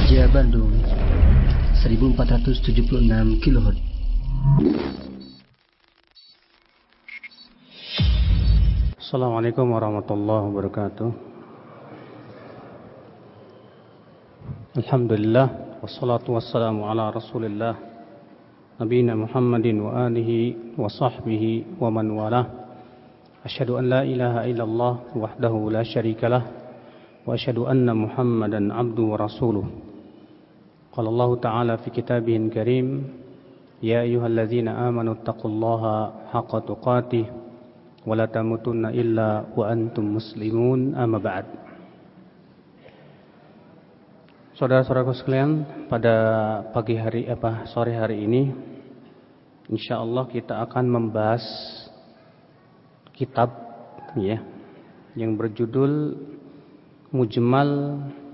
Raja Bandung 1476 kHz. Assalamualaikum warahmatullahi wabarakatuh. Alhamdulillah wassalatu wassalamu ala Rasulillah Nabiyina Muhammadin wa alihi wa sahbihi wa man walah. Asyhadu an la ilaha illallah wahdahu la syarikalah wa asyhadu anna Muhammadan abduhu wa rasuluh. Qala Allah Ta'ala fi kitabihil karim, ya ayyuhalladzina amanu taqullaha haqqa tuqatih wa la tamutunna illa wa antum muslimun, amma ba'd. Saudara-saudaraku sekalian, pada sore hari ini insyaallah kita akan membahas kitab yang berjudul Mujmal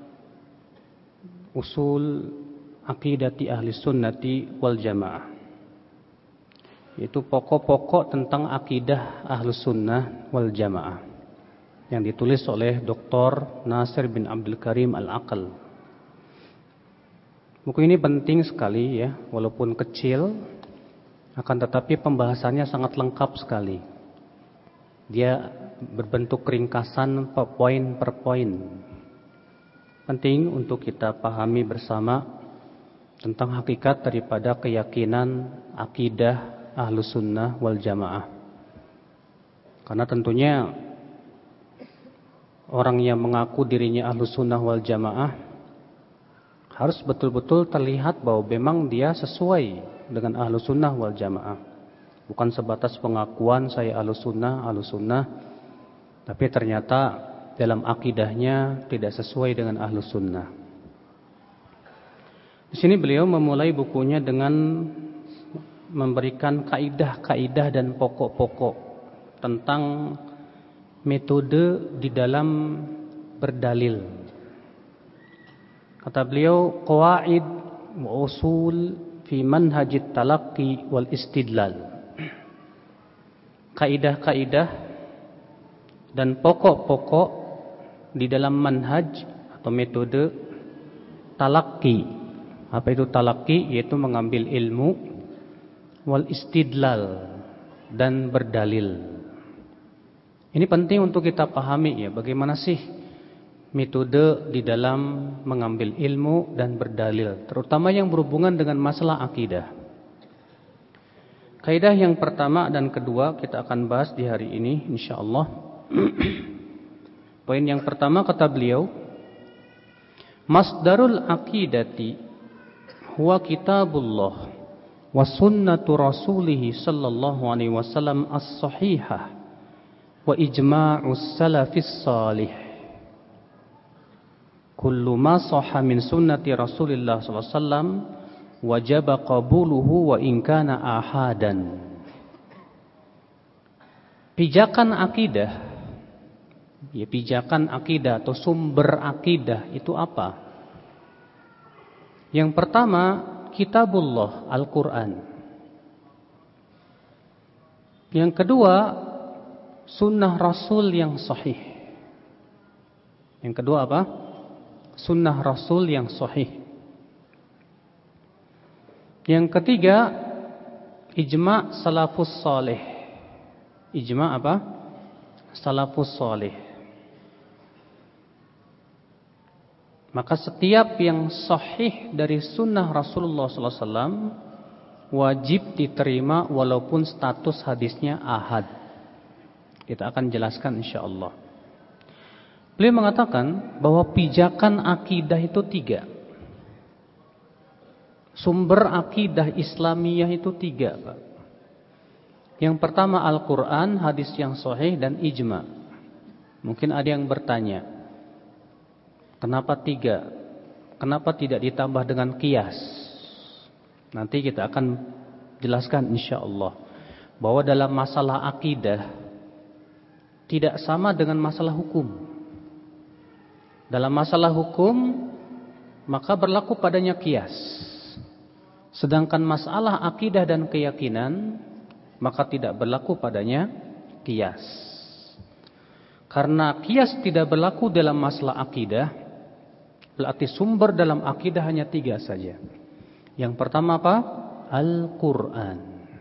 Usul Aqidati Ahli Sunnati wal Jamaah, yaitu pokok-pokok tentang akidah Ahlus Sunnah wal Jamaah, yang ditulis oleh Dr. Nasir bin Abdul Karim Al-Aqal. Buku ini penting sekali ya, walaupun kecil, akan tetapi pembahasannya sangat lengkap sekali. Dia berbentuk ringkasan poin per poin. Penting untuk kita pahami bersama tentang hakikat daripada keyakinan akidah Ahlus Sunnah wal Jamaah. Karena tentunya orang yang mengaku dirinya Ahlus Sunnah wal Jamaah harus betul-betul terlihat bahwa memang dia sesuai dengan Ahlus Sunnah wal Jamaah. Bukan sebatas pengakuan saya Ahlus Sunnah, tapi ternyata dalam akidahnya tidak sesuai dengan Ahlus Sunnah. Di sini beliau memulai bukunya dengan memberikan kaidah-kaidah dan pokok-pokok tentang metode di dalam berdalil. Kata beliau, qawaid wa usul fi manhajit talaqqi wal istidlal. Kaidah-kaidah dan pokok-pokok di dalam manhaj atau metode talaqi. Apa itu talaqi? Yaitu mengambil ilmu, wal istidlal, dan berdalil. Ini penting untuk kita pahami ya, bagaimana sih metode di dalam mengambil ilmu dan berdalil, terutama yang berhubungan dengan masalah akidah. Kaidah yang pertama dan kedua kita akan bahas di hari ini insyaallah. Poin yang pertama kata beliau, masdarul aqidati huwa kitabullah wa sunnatu rasulih sallallahu alaihi wasallam as-sahihah wa ijma'us salafis salih. Kullu ma sahha min sunnati Rasulillah sallallahu alaihi wasallam wajaba qabuluhu wa in kana ahadan. Pijakan akidah, ya pijakan akidah atau sumber akidah itu apa? Yang pertama, kitabullah, Al-Quran. Yang kedua, sunnah Rasul yang sahih. Yang kedua apa? Sunnah Rasul yang sahih. Yang ketiga, ijma' salafus salih. Ijma' apa? Salafus salih. Maka setiap yang sahih dari sunnah Rasulullah SAW wajib diterima walaupun status hadisnya ahad. Kita akan jelaskan insyaallah. Beliau mengatakan bahwa pijakan akidah itu 3. Sumber akidah Islamiyah itu 3, Pak. Yang pertama Al-Quran, hadis yang sahih, dan ijma. Mungkin ada yang bertanya, kenapa 3? Kenapa tidak ditambah dengan qiyas? Nanti kita akan jelaskan insyaallah bahwa dalam masalah akidah tidak sama dengan masalah hukum. Dalam masalah hukum maka berlaku padanya qiyas. Sedangkan masalah akidah dan keyakinan maka tidak berlaku padanya qiyas. Karena qiyas tidak berlaku dalam masalah akidah, Berarti sumber dalam akidah hanya 3 saja. Yang pertama apa? Al-Quran.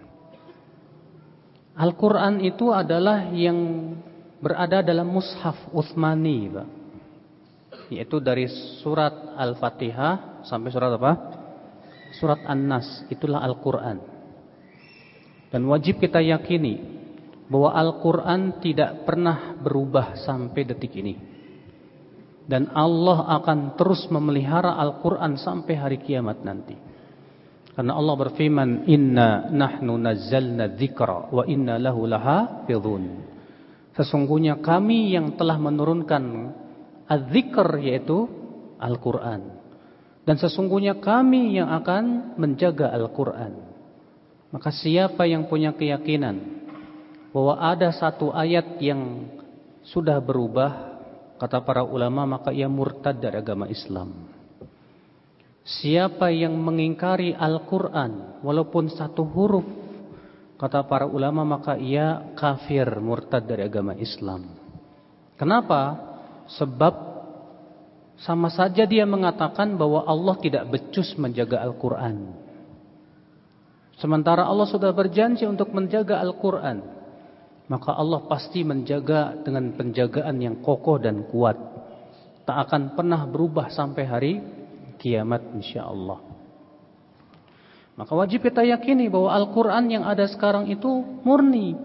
Al-Quran itu adalah yang berada dalam mushaf Utsmani, Pak. Yaitu dari surat Al-Fatihah sampai surat apa? Surat An-Nas. Itulah Al-Quran. Dan wajib kita yakini bahwa Al-Quran tidak pernah berubah sampai detik ini. Dan Allah akan terus memelihara Al-Quran sampai hari kiamat nanti. Karena Allah berfirman, Inna nahnu nazzalna dzikra wa inna lahu lahafizun. Sesungguhnya kami yang telah menurunkan az-dzikr, yaitu Al-Quran. Dan sesungguhnya kami yang akan menjaga Al-Quran. Maka siapa yang punya keyakinan bahwa ada satu ayat yang sudah berubah, kata para ulama, maka ia murtad dari agama Islam. Siapa yang mengingkari Al-Quran walaupun satu huruf, kata para ulama, maka ia kafir, murtad dari agama Islam. Kenapa? Sebab sama saja dia mengatakan bahwa Allah tidak becus menjaga Al-Quran. Sementara Allah sudah berjanji untuk menjaga Al-Quran, maka Allah pasti menjaga dengan penjagaan yang kokoh dan kuat. Tak akan pernah berubah sampai hari kiamat insyaallah. Maka wajib kita yakini bahwa Al-Quran yang ada sekarang itu murni,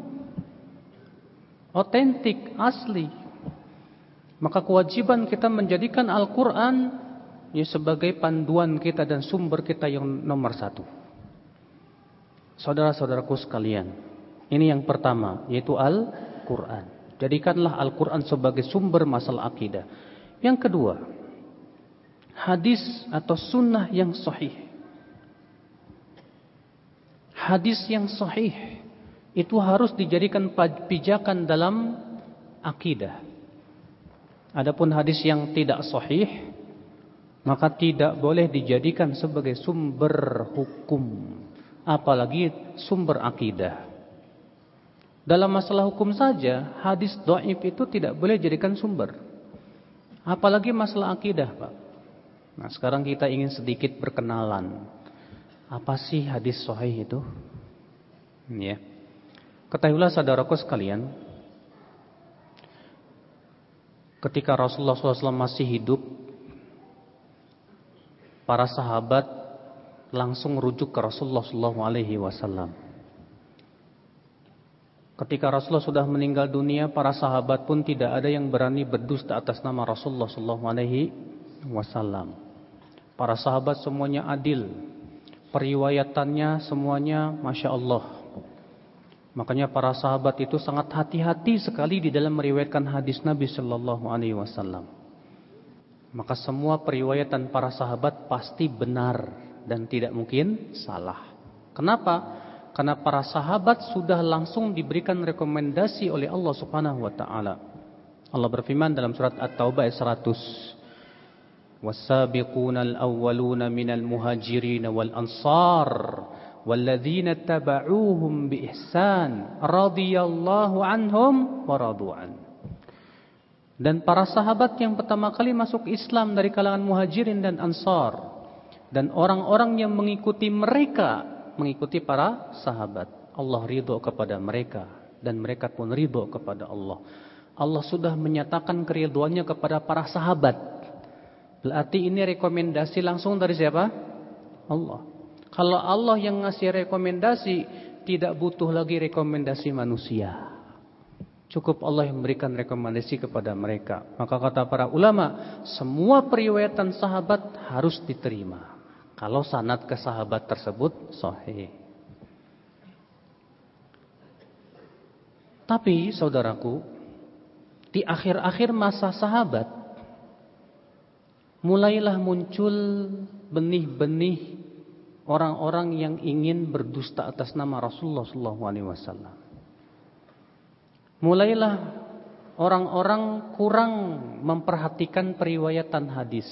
otentik, asli. Maka kewajiban kita menjadikan Al-Quran ya sebagai panduan kita dan sumber kita yang nomor 1. Saudara-saudaraku sekalian, ini yang pertama, yaitu Al-Quran. Jadikanlah Al-Quran sebagai sumber masalah akidah. Yang kedua, hadis atau sunnah yang sahih. Hadis yang sahih itu harus dijadikan pijakan dalam akidah. Adapun hadis yang tidak sahih, maka tidak boleh dijadikan sebagai sumber hukum, apalagi sumber akidah. Dalam masalah hukum saja, hadis dhaif itu tidak boleh dijadikan sumber, apalagi masalah akidah, Pak. Nah, sekarang kita ingin sedikit berkenalan. Apa sih hadis sahih itu? Ya. Ketahuilah saudaraku sekalian, ketika Rasulullah SAW masih hidup, para sahabat langsung rujuk ke Rasulullah SAW. Ketika Rasulullah sudah meninggal dunia, para sahabat pun tidak ada yang berani berdusta atas nama Rasulullah SAW. Para sahabat semuanya adil, periwayatannya semuanya Masya Allah. Makanya para sahabat itu sangat hati-hati sekali di dalam meriwayatkan hadis Nabi SAW. Maka semua periwayatan para sahabat pasti benar dan tidak mungkin salah. Kenapa? Karena para sahabat sudah langsung diberikan rekomendasi oleh Allah Subhanahu wa taala. Allah berfirman dalam surat At-Taubah ayat 100. Was-sabiqunal awwaluna minal muhajirin wal ansar walladzina tabauhum bi ihsan radhiyallahu anhum wa radu'an. Dan para sahabat yang pertama kali masuk Islam dari kalangan muhajirin dan ansar, dan orang-orang yang mengikuti mereka, mengikuti para sahabat, Allah ridho kepada mereka dan mereka pun ridho kepada Allah. Allah sudah menyatakan keridhoannya kepada para sahabat. Berarti ini rekomendasi langsung dari siapa? Allah. Kalau Allah yang ngasih rekomendasi, tidak butuh lagi rekomendasi manusia. Cukup Allah yang memberikan rekomendasi kepada mereka. Maka kata para ulama, semua periwayatan sahabat harus diterima kalau sanad ke sahabat tersebut sahih. Tapi saudaraku, di akhir-akhir masa sahabat, mulailah muncul benih-benih orang-orang yang ingin berdusta atas nama Rasulullah SAW. Mulailah orang-orang kurang memperhatikan periwayatan hadis.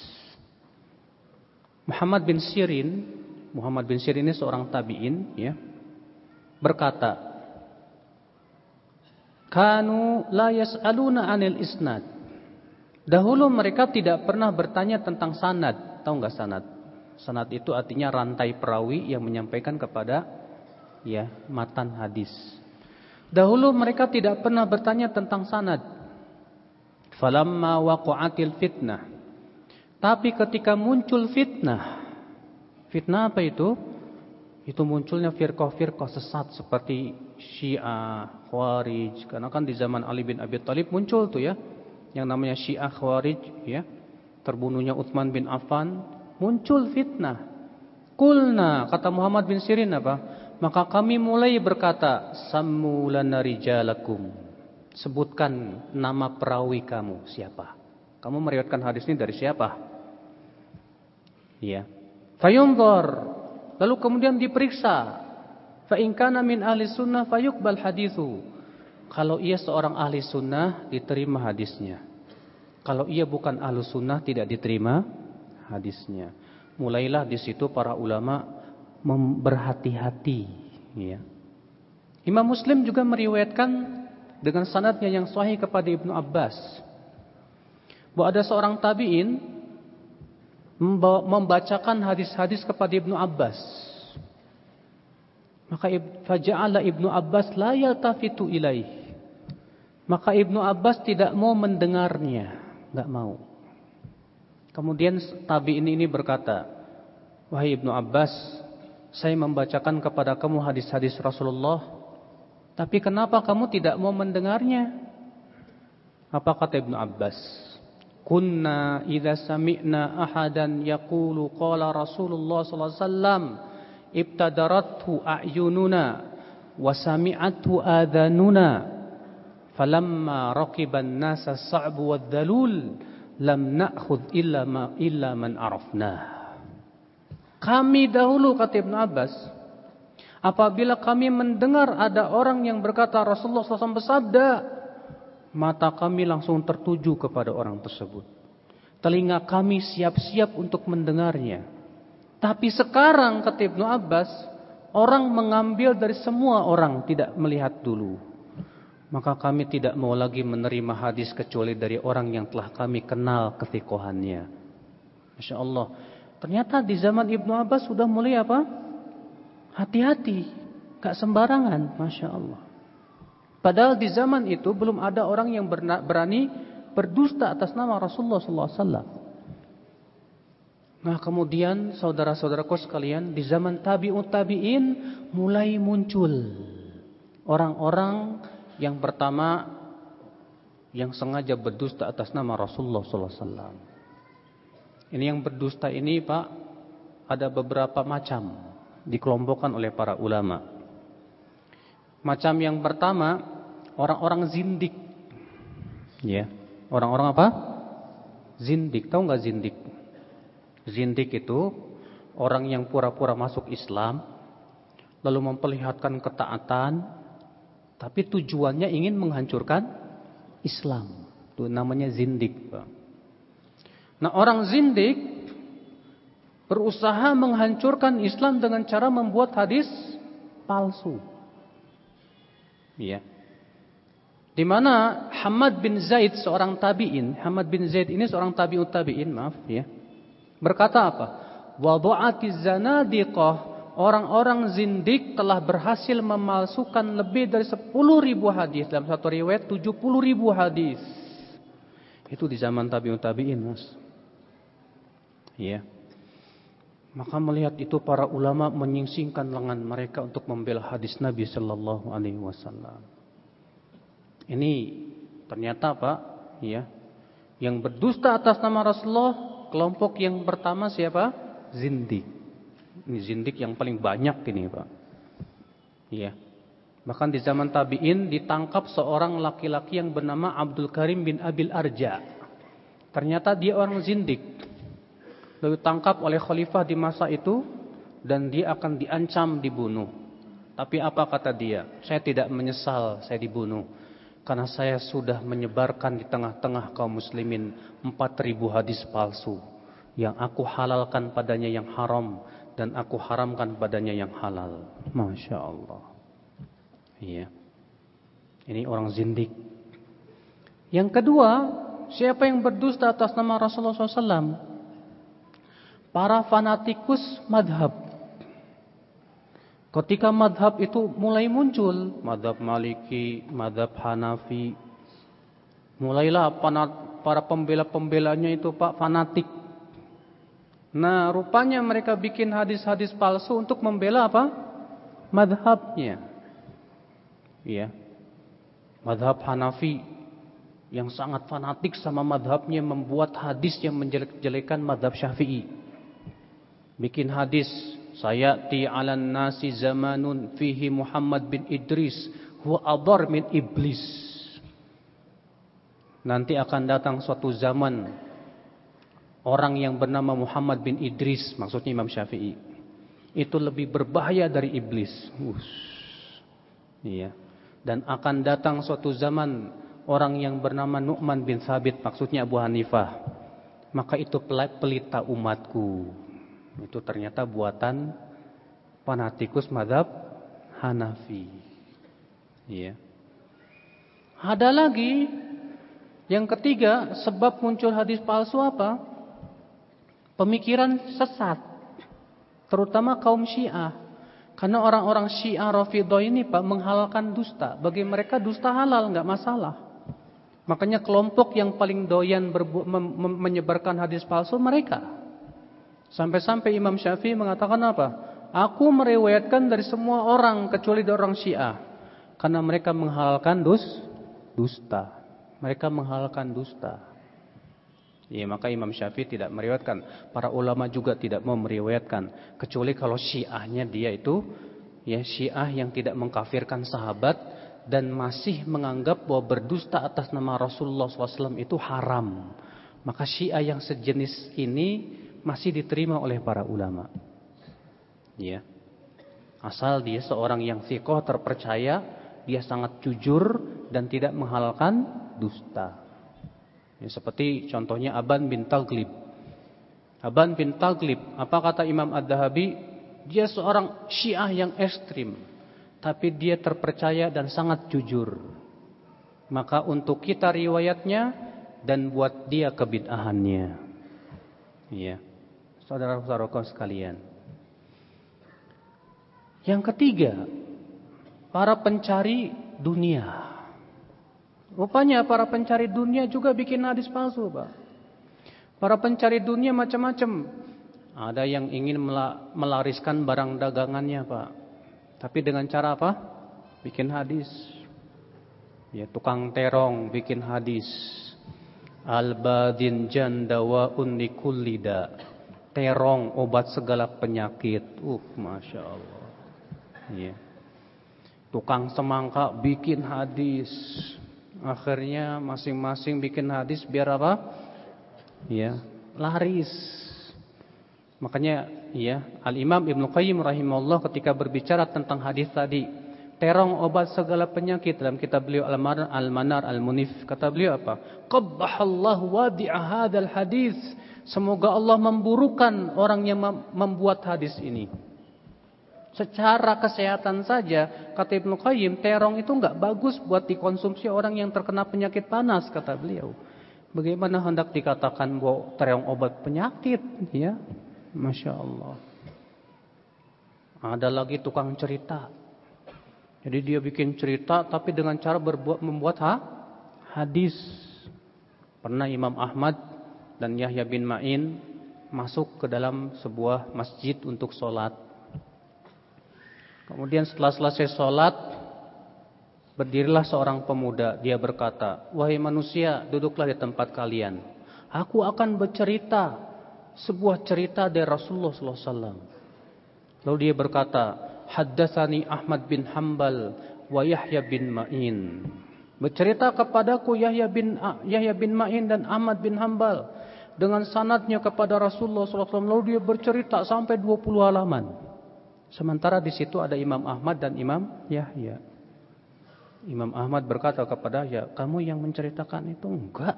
Muhammad bin Sirin ini seorang tabi'in, ya, berkata, Kanu la yas'aluna 'anil isnad. Dahulu mereka tidak pernah bertanya tentang sanad. Tahu enggak sanad? Sanad itu artinya rantai perawi yang menyampaikan kepada matan hadis. Dahulu mereka tidak pernah bertanya tentang sanad. Falamma waqa'atil fitnah. Tapi ketika muncul fitnah. Fitnah apa itu? Itu munculnya firqah-firqah sesat seperti Syiah, Khawarij. Karena kan di zaman Ali bin Abi Thalib muncul tuh yang namanya Syiah Khawarij, terbunuhnya Utsman bin Affan, muncul fitnah. Qulna, kata Muhammad bin Sirin apa? Maka kami mulai berkata, sammu lana rijalakum. Sebutkan nama perawi kamu, siapa? Kamu meriwayatkan hadis ini dari siapa? Fayunzar, lalu kemudian diperiksa. Fa in kana min ahli sunnah fayuqbal hadithu. Kalau ia seorang ahli sunnah, diterima hadisnya. Kalau ia bukan ahli sunnah, tidak diterima hadisnya. Mulailah di situ para ulama berhati-hati. Imam Muslim juga meriwayatkan dengan sanadnya yang sahih kepada Ibnu Abbas, bahwa ada seorang tabi'in membacakan hadis-hadis kepada Ibnu Abbas. Maka faja'ala Ibnu Abbas la yaltafitu ilaih. Maka Ibnu Abbas tidak mau mendengarnya, enggak mau. Kemudian tabi'in ini berkata, wahai Ibnu Abbas, saya membacakan kepada kamu hadis-hadis Rasulullah, tapi kenapa kamu tidak mau mendengarnya? Apa kata Ibnu Abbas? Kunna idza sami'na ahadan yaqulu qala Rasulullah sallallahu alaihi wasallam ibtadarathu a'yununa wa sami'athu adhanuna falamma raqiban nasa as-sa'bu wadh-dhalul lam na'khudh illa man arafna. Kami dahulu, kata Ibnu Abbas, apabila kami mendengar ada orang yang berkata Rasulullah SAW bersabda, mata kami langsung tertuju kepada orang tersebut. Telinga kami siap-siap untuk mendengarnya. Tapi sekarang, kata Ibnu Abbas, orang mengambil dari semua orang, tidak melihat dulu. Maka kami tidak mau lagi menerima hadis kecuali dari orang yang telah kami kenal kefiqahannya. Masya Allah. Ternyata di zaman Ibnu Abbas sudah mulai apa? Hati-hati, gak sembarangan, Masya Allah. Padahal di zaman itu belum ada orang yang berani berdusta atas nama Rasulullah SAW. Nah kemudian saudara-saudaraku sekalian, di zaman tabi'ut tabi'in mulai muncul orang-orang yang pertama yang sengaja berdusta atas nama Rasulullah SAW. Ini yang berdusta ini Pak, ada beberapa macam, dikelompokkan oleh para ulama. Macam yang pertama, orang-orang zindik. Orang-orang apa? Zindik. Tahu nggak zindik? Zindik itu orang yang pura-pura masuk Islam, lalu memperlihatkan ketaatan, tapi tujuannya ingin menghancurkan Islam. Itu namanya zindik, Pak. Nah, orang zindik berusaha menghancurkan Islam dengan cara membuat hadis palsu. Di mana Hamad bin Zaid seorang tabi'in, Hamad bin Zaid ini seorang tabi'ut tabi'in, berkata apa? Wada'atiz zanadiqah, orang-orang zindik telah berhasil memalsukan lebih dari 10.000 hadis, dalam satu riwayat 70.000 hadis. Itu di zaman tabi'ut tabi'in, Mas. Maka melihat itu para ulama menyingsingkan lengan mereka untuk membela hadis Nabi sallallahu alaihi wasallam. Ini ternyata Pak, yang berdusta atas nama Rasulullah, kelompok yang pertama siapa? Zindik. Ini zindik yang paling banyak ini, Pak. Bahkan di zaman tabi'in ditangkap seorang laki-laki yang bernama Abdul Karim bin Abil Arja. Ternyata dia orang zindik. Lalu tangkap oleh khalifah di masa itu dan dia akan diancam dibunuh. Tapi apa kata dia? Saya tidak menyesal saya dibunuh, karena saya sudah menyebarkan di tengah-tengah kaum muslimin 4.000 hadis palsu yang aku halalkan padanya yang haram dan aku haramkan padanya yang halal. Masya Allah. Ini orang zindik. Yang kedua, Siapa yang berdusta atas nama Rasulullah SAW? Para fanatikus madhab. Ketika madhab itu mulai muncul, madhab Maliki, madhab Hanafi, mulailah para pembela-pembelanya itu Pak fanatik. Nah, rupanya mereka bikin hadis-hadis palsu untuk membela apa? Madhabnya. Ya. Madhab Hanafi yang sangat fanatik sama madhabnya membuat hadis yang menjelek-jelekan madhab Syafi'i. Bikin hadis, sayati 'alan nasi zamanun fihi Muhammad bin Idris huwa adhar min iblis. Nanti akan datang suatu zaman orang yang bernama Muhammad bin Idris, maksudnya Imam Syafi'i, itu lebih berbahaya dari iblis. Iya. Dan akan datang suatu zaman orang yang bernama Nu'man bin Thabit, maksudnya Abu Hanifah. Maka itu pelita umatku. Itu ternyata buatan fanatikus madhab Hanafi. Iya. Ada lagi yang ketiga, sebab muncul hadis palsu apa? Pemikiran sesat, terutama kaum Syiah. Karena orang-orang Syiah Rafidhah ini Pak menghalalkan dusta. Bagi mereka dusta halal, enggak masalah. Makanya kelompok yang paling doyan menyebarkan hadis palsu mereka. Sampai-sampai Imam Syafi'i mengatakan apa? Aku meriwayatkan dari semua orang kecuali dari orang Syiah. Karena mereka menghalalkan dusta. Mereka menghalalkan dusta. Ya, maka Imam Syafi'i tidak meriwayatkan. Para ulama juga tidak mau meriwayatkan. Kecuali kalau Syiahnya dia itu ya Syiah yang tidak mengkafirkan sahabat dan masih menganggap bahwa berdusta atas nama Rasulullah SAW itu haram. Maka Syiah yang sejenis ini masih diterima oleh para ulama. Ya. Asal dia seorang yang thiqah terpercaya, dia sangat jujur dan tidak menghalalkan dusta. Ya, seperti contohnya Aban bin Taghlib. Aban bin Taghlib, apa kata Imam Ad-Dhahabi? Dia seorang Syiah yang ekstrim, tapi dia terpercaya dan sangat jujur. Maka untuk kita riwayatnya dan buat dia kebid'ahannya. Ya, saudara-saudaraku sekalian. Yang ketiga, para pencari dunia. Rupanya para pencari dunia juga bikin hadis palsu, Pak. Para pencari dunia macam-macam. Ada yang ingin melariskan barang dagangannya, Pak. Tapi dengan cara apa? Bikin hadis. Ya, tukang terong bikin hadis. Al-badin jandawaun likullida. Terong obat segala penyakit. Masya Allah. Ya. Tukang semangka bikin hadis. Akhirnya masing-masing bikin hadis biar apa? Ya, laris. Makanya ya, Al-Imam Ibnu Qayyim rahimahullah ketika berbicara tentang hadis tadi, terong obat segala penyakit, dalam kitab beliau Al-Manar Al-Munif, kata beliau apa? Qabbahallahu wadi'a hadzal hadis. Semoga Allah memburukan orang yang membuat hadis ini. Secara kesehatan saja, kata Ibnu Qayyim, terong itu enggak bagus buat dikonsumsi orang yang terkena penyakit panas, kata beliau. Bagaimana hendak dikatakan bahwa terong obat penyakit, ya? Masya Allah. Ada lagi tukang cerita. Jadi dia bikin cerita, tapi dengan cara membuat hadis. Pernah Imam Ahmad dan Yahya bin Ma'in masuk ke dalam sebuah masjid untuk sholat. Kemudian setelah selesai sholat, berdirilah seorang pemuda. Dia berkata, wahai manusia, duduklah di tempat kalian. Aku akan bercerita sebuah cerita dari Rasulullah SAW. Lalu dia berkata, haddatsani Ahmad bin Hanbal wa Yahya bin Ma'in. Bercerita kepadaku Yahya bin Ma'in dan Ahmad bin Hanbal dengan sanadnya kepada Rasulullah SAW. Lalu dia bercerita sampai 20 halaman. Sementara di situ ada Imam Ahmad dan Imam Yahya. Imam Ahmad berkata kepada Yahya, kamu yang menceritakan itu? Enggak.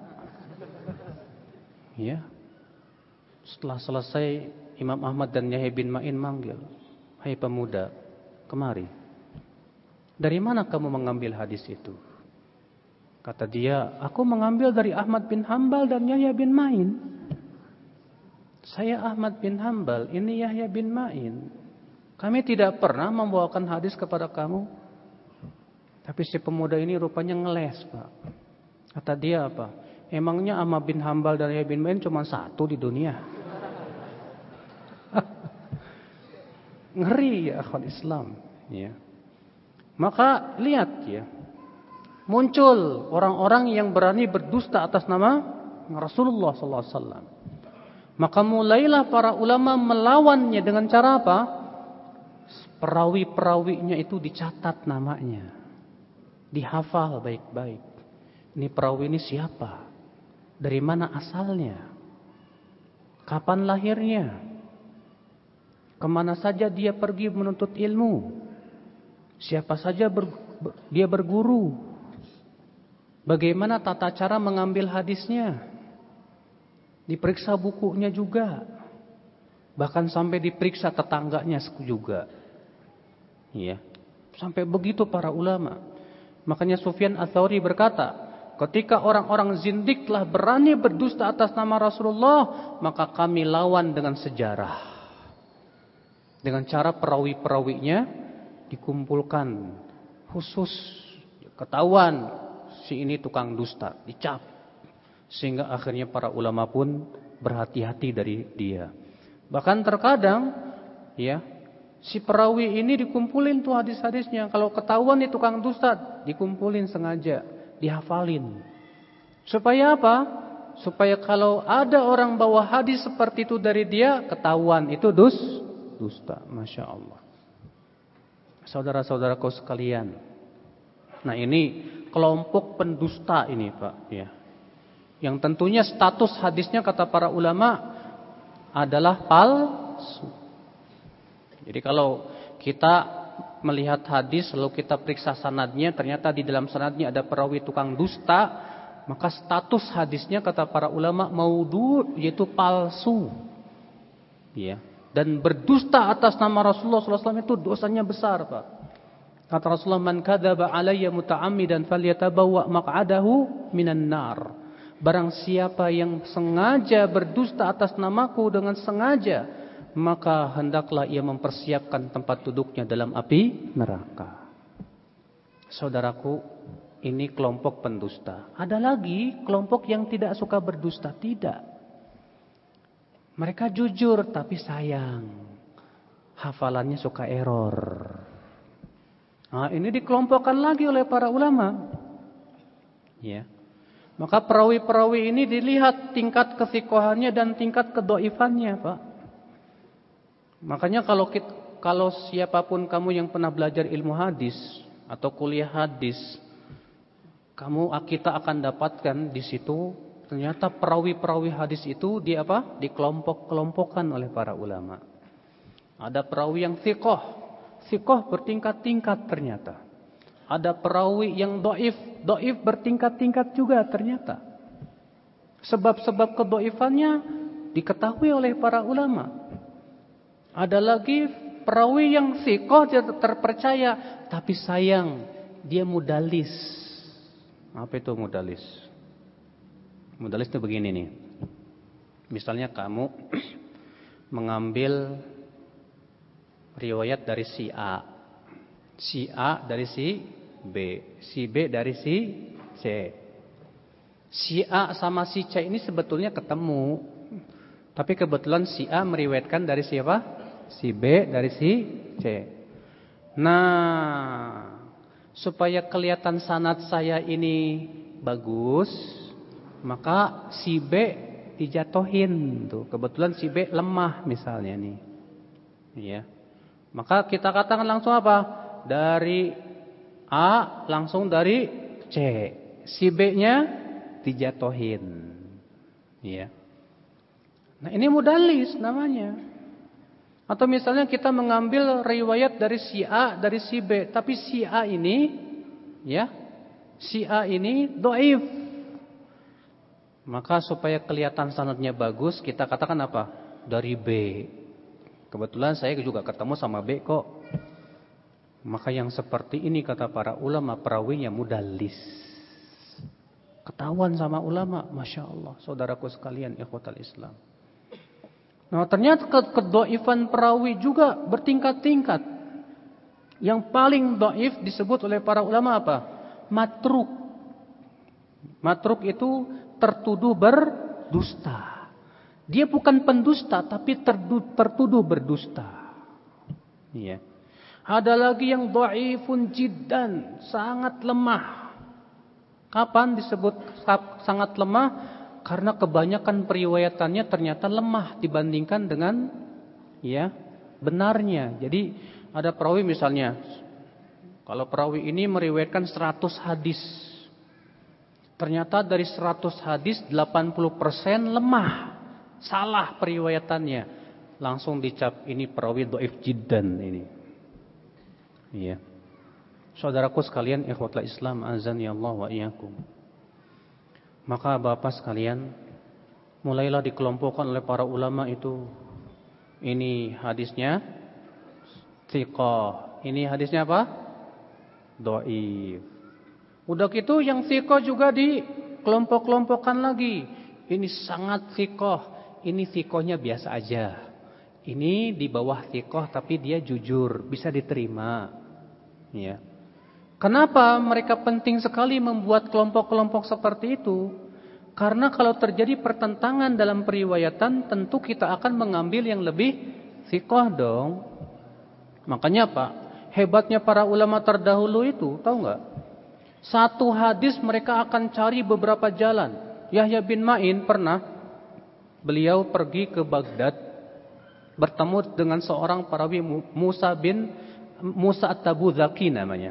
Ya. Setelah selesai, Imam Ahmad dan Yahya bin Ma'in manggil, hai pemuda, kemari. Dari mana kamu mengambil hadis itu? Kata dia, aku mengambil dari Ahmad bin Hambal dan Yahya bin Ma'in. Saya Ahmad bin Hambal, ini Yahya bin Ma'in. Kami tidak pernah membawakan hadis kepada kamu. Tapi si pemuda ini rupanya ngeles, Pak. Kata dia apa? Emangnya Ahmad bin Hambal dan Yahya bin Ma'in cuma satu di dunia? Ngeri ya akhwat Islam. Ya. Maka lihat ya. Muncul orang-orang yang berani berdusta atas nama Rasulullah SAW. Maka mulailah para ulama melawannya dengan cara apa? Perawi-perawinya itu dicatat namanya. Dihafal baik-baik. Ini perawi ini siapa? Dari mana asalnya? Kapan lahirnya? Kemana saja dia pergi menuntut ilmu? Siapa saja dia berguru? Bagaimana tata cara mengambil hadisnya? Diperiksa bukunya juga. Bahkan sampai diperiksa tetangganya juga. Ya. Sampai begitu para ulama. Makanya Sufyan Ats-Tsauri berkata, ketika orang-orang zindik telah berani berdusta atas nama Rasulullah, maka kami lawan dengan sejarah. Dengan cara perawi-perawinya dikumpulkan. Khusus ketahuan. Si ini tukang dusta, dicap. Sehingga akhirnya para ulama pun berhati-hati dari dia. Bahkan terkadang ya, si perawi ini dikumpulin tuh hadis-hadisnya. Kalau ketahuan nih tukang dusta, dikumpulin sengaja, dihafalin. Supaya apa? Supaya kalau ada orang bawa hadis seperti itu dari dia, ketahuan itu dusta. Masya Allah. Saudara-saudaraku sekalian. Nah ini kelompok pendusta ini Pak ya. Yang tentunya status hadisnya kata para ulama adalah palsu. Jadi kalau kita melihat hadis lalu kita periksa sanadnya, ternyata di dalam sanadnya ada perawi tukang dusta, maka status hadisnya kata para ulama maudhu, yaitu palsu. Ya. Dan berdusta atas nama Rasulullah SAW itu dosanya besar Pak. Kata Rasulullah, man kadzaba alayya muta'ammidan falyatabawwa maq'adahu minan nar. Barang siapa yang sengaja berdusta atas namaku dengan sengaja, maka hendaklah ia mempersiapkan tempat duduknya dalam api neraka. Saudaraku, ini kelompok pendusta. Ada lagi kelompok yang tidak suka berdusta, tidak. Mereka jujur tapi sayang. Hafalannya suka error. Nah, ini dikelompokkan lagi oleh para ulama. Ya. Maka perawi-perawi ini dilihat tingkat kesikohannya dan tingkat kedhaifannya, Pak. Makanya kalau siapapun kamu yang pernah belajar ilmu hadis atau kuliah hadis, kita akan dapatkan di situ ternyata perawi-perawi hadis itu dikelompok-kelompokkan oleh para ulama. Ada perawi yang thiqah. Thiqah bertingkat-tingkat ternyata. Ada perawi yang dhaif bertingkat-tingkat juga ternyata. Sebab-sebab kedhaifannya diketahui oleh para ulama. Ada lagi perawi yang thiqah terpercaya, tapi sayang dia mudalis. Apa itu mudalis? Mudalis itu begini nih. Misalnya kamu mengambil riwayat dari si A dari si B dari si C. Si A sama si C ini sebetulnya ketemu, tapi kebetulan si A meriwayatkan dari siapa? Si B dari si C. Nah, supaya kelihatan sanad saya ini bagus, maka si B dijatuhin tuh. Kebetulan si B lemah misalnya nih. Iya. Maka kita katakan langsung apa? Dari A langsung dari C. Si B-nya dijatuhin. Ya. Nah, ini mudalis namanya. Atau misalnya kita mengambil riwayat dari si A dari si B, tapi si A ini dhaif. Maka supaya kelihatan sanadnya bagus, kita katakan apa? Dari B. Kebetulan saya juga ketemu sama B kok. Maka yang seperti ini kata para ulama perawinya mudalis. Ketahuan sama ulama, Masya Allah. Saudaraku sekalian, ikhwatal Islam. Nah ternyata kedoifan perawi juga bertingkat-tingkat. Yang paling doif disebut oleh para ulama apa? Matruk. Matruk itu tertuduh berdusta. Dia bukan pendusta, tapi tertuduh berdusta. Iya. Ada lagi yang dhaifun jiddan, sangat lemah. Kapan disebut sangat lemah? Karena kebanyakan periwayatannya ternyata lemah dibandingkan dengan benarnya. Jadi ada perawi misalnya, kalau perawi ini meriwayatkan 100 hadis. Ternyata dari 100 hadis 80% lemah, salah periwayatannya. Langsung dicap ini perawi dhaif jiddan ini. Iya. Saudaraku sekalian, ikhwatul Islam, azani Allah wa iyyakum. Maka Bapak sekalian, mulailah dikelompokkan oleh para ulama itu. Ini hadisnya thiqah. Ini hadisnya apa? Dhaif. Udah gitu yang thiqah juga dikelompok-kelompokkan lagi. Ini sangat thiqah. Ini thiqahnya biasa aja. Ini di bawah thiqah tapi dia jujur, bisa diterima. Ya. Kenapa mereka penting sekali membuat kelompok-kelompok seperti itu? Karena kalau terjadi pertentangan dalam periwayatan, tentu kita akan mengambil yang lebih thiqah dong. Makanya Pak, hebatnya para ulama terdahulu itu, tahu nggak? Satu hadis mereka akan cari beberapa jalan. Yahya bin Ma'in pernah, beliau pergi ke Baghdad, bertemu dengan seorang perawi Musa At-Tabuzaki namanya.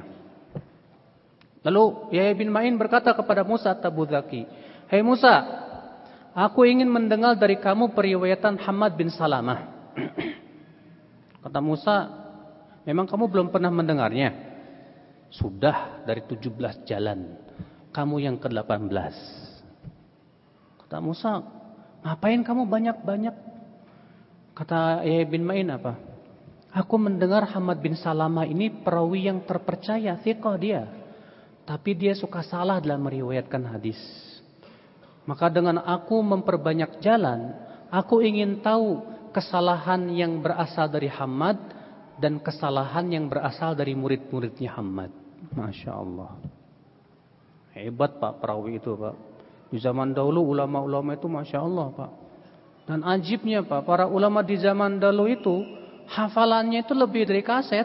Lalu Yahya bin Ma'in berkata kepada Musa At-Tabuzaki, "Hei Musa, aku ingin mendengar dari kamu periwayatan Hammad bin Salamah." Kata Musa, "Memang kamu belum pernah mendengarnya?" "Sudah dari 17 jalan. Kamu yang ke-18. Kata Musa, "Ngapain kamu banyak-banyak?" Kata Yahya bin Ma'in apa? "Aku mendengar Hammad bin Salamah ini perawi yang terpercaya, thiqah dia. Tapi dia suka salah dalam meriwayatkan hadis. Maka dengan aku memperbanyak jalan, aku ingin tahu kesalahan yang berasal dari Hammad dan kesalahan yang berasal dari murid-muridnya Hammad." Masya Allah. Hebat Pak perawi itu Pak. Di zaman dahulu ulama-ulama itu Masya Allah Pak. Dan ajibnya Pak, para ulama di zaman dahulu itu hafalannya itu lebih dari kaset.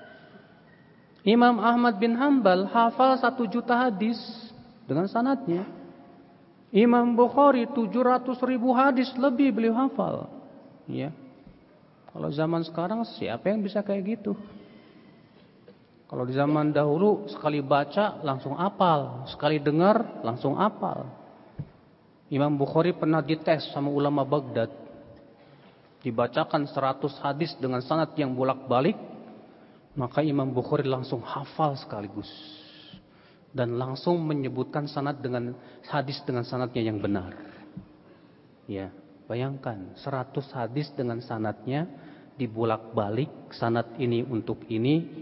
Imam Ahmad bin Hanbal hafal 1 juta hadis dengan sanadnya. Imam Bukhari 700.000 hadis lebih beliau hafal. Ya. Kalau zaman sekarang siapa yang bisa kayak gitu? Kalau di zaman dahulu sekali baca langsung hafal, sekali dengar langsung hafal. Imam Bukhari pernah dites sama ulama Baghdad. Dibacakan 100 hadis dengan sanad yang bolak-balik, maka Imam Bukhari langsung hafal sekaligus dan langsung menyebutkan sanad dengan hadis dengan sanadnya yang benar. Ya, bayangkan 100 hadis dengan sanadnya dibolak-balik, sanad ini untuk ini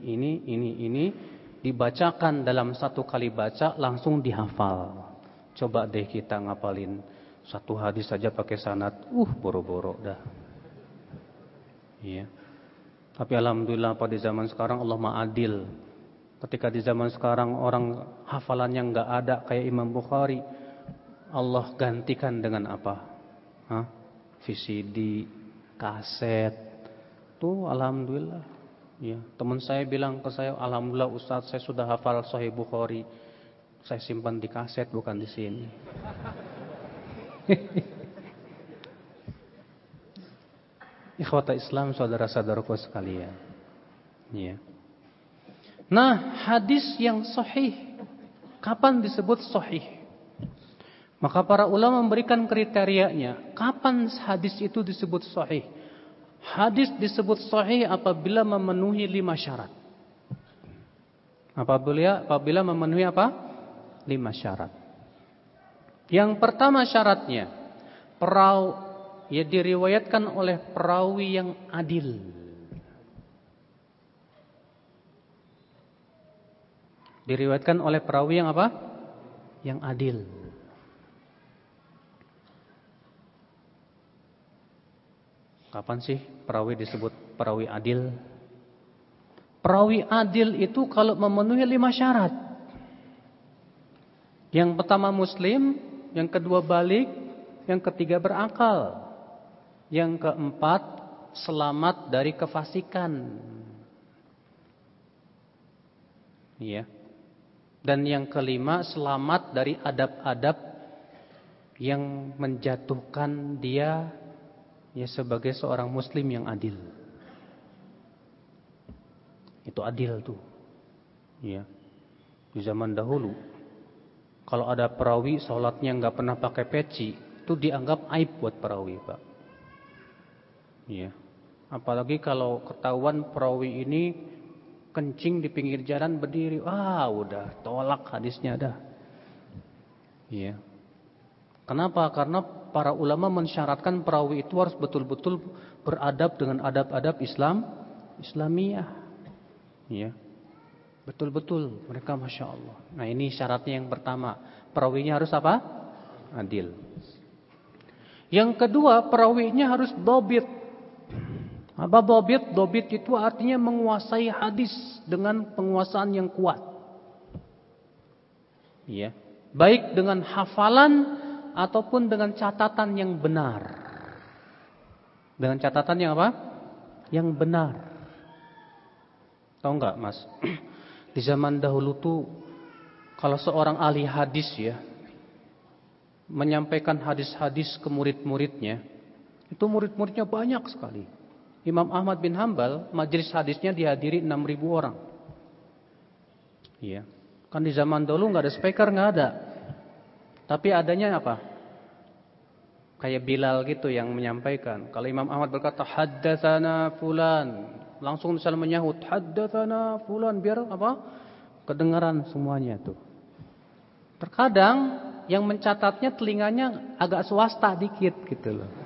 dibacakan dalam satu kali baca langsung dihafal. Coba deh kita ngapalin 1 hadis saja pakai sanad, boro-boro dah. Iya. Tapi alhamdulillah pada zaman sekarang Allah Maha Adil. Ketika di zaman sekarang orang hafalannya enggak ada kayak Imam Bukhari, Allah gantikan dengan apa? VCD, kaset. Tuh alhamdulillah. Ya, teman saya bilang ke saya, "Alhamdulillah Ustaz, saya sudah hafal Sahih Bukhari. Saya simpan di kaset bukan di sini." Ikhwata Islam, saudara-saudaraku sekalian. Ya. Nah, hadis yang sahih kapan disebut sahih? Maka para ulama memberikan kriterianya. Kapan hadis itu disebut sahih? Hadis disebut sahih apabila memenuhi 5 syarat. Apabila memenuhi apa? 5 syarat. Yang pertama syaratnya, diriwayatkan oleh perawi yang adil. Diriwayatkan oleh perawi yang apa? yang adil. Kapan sih perawi disebut perawi adil? Perawi adil itu kalau memenuhi 5 syarat. Yang pertama muslim, yang kedua balik, yang ketiga berakal, yang keempat selamat dari kefasikan. Iya. Dan yang kelima selamat dari adab-adab yang menjatuhkan dia ya sebagai seorang muslim yang adil. Itu adil tuh. Ya. Di zaman dahulu kalau ada perawi sholatnya nggak pernah pakai peci, itu dianggap aib buat perawi, Pak. Ya. Apalagi kalau ketahuan perawi ini kencing di pinggir jalan berdiri, udah tolak hadisnya dah. Ya. Kenapa? Karena para ulama mensyaratkan perawi itu harus betul-betul beradab dengan adab-adab Islamiyah. Ya. Betul-betul mereka Masya Allah. Nah ini syaratnya yang pertama. Perawinya harus apa? Adil. Yang kedua, perawinya harus dobit. Apa dobit? Dobit itu artinya menguasai hadis dengan penguasaan yang kuat. Ya. Baik dengan hafalan ataupun dengan catatan yang benar. Dengan catatan yang apa? Yang benar. Tahu enggak, Mas? Di zaman dahulu tuh kalau seorang ahli hadis ya menyampaikan hadis-hadis ke murid-muridnya, itu murid-muridnya banyak sekali. Imam Ahmad bin Hanbal majelis hadisnya dihadiri 6.000 orang. Iya. Kan di zaman dahulu enggak ada speaker, enggak ada. Tapi adanya apa? Kayak Bilal gitu yang menyampaikan. Kalau Imam Ahmad berkata haddatsana fulan, langsung misalnya menyahut haddatsana fulan, biar apa? Kedengaran semuanya tuh. Terkadang yang mencatatnya telinganya agak swasta dikit gitu loh.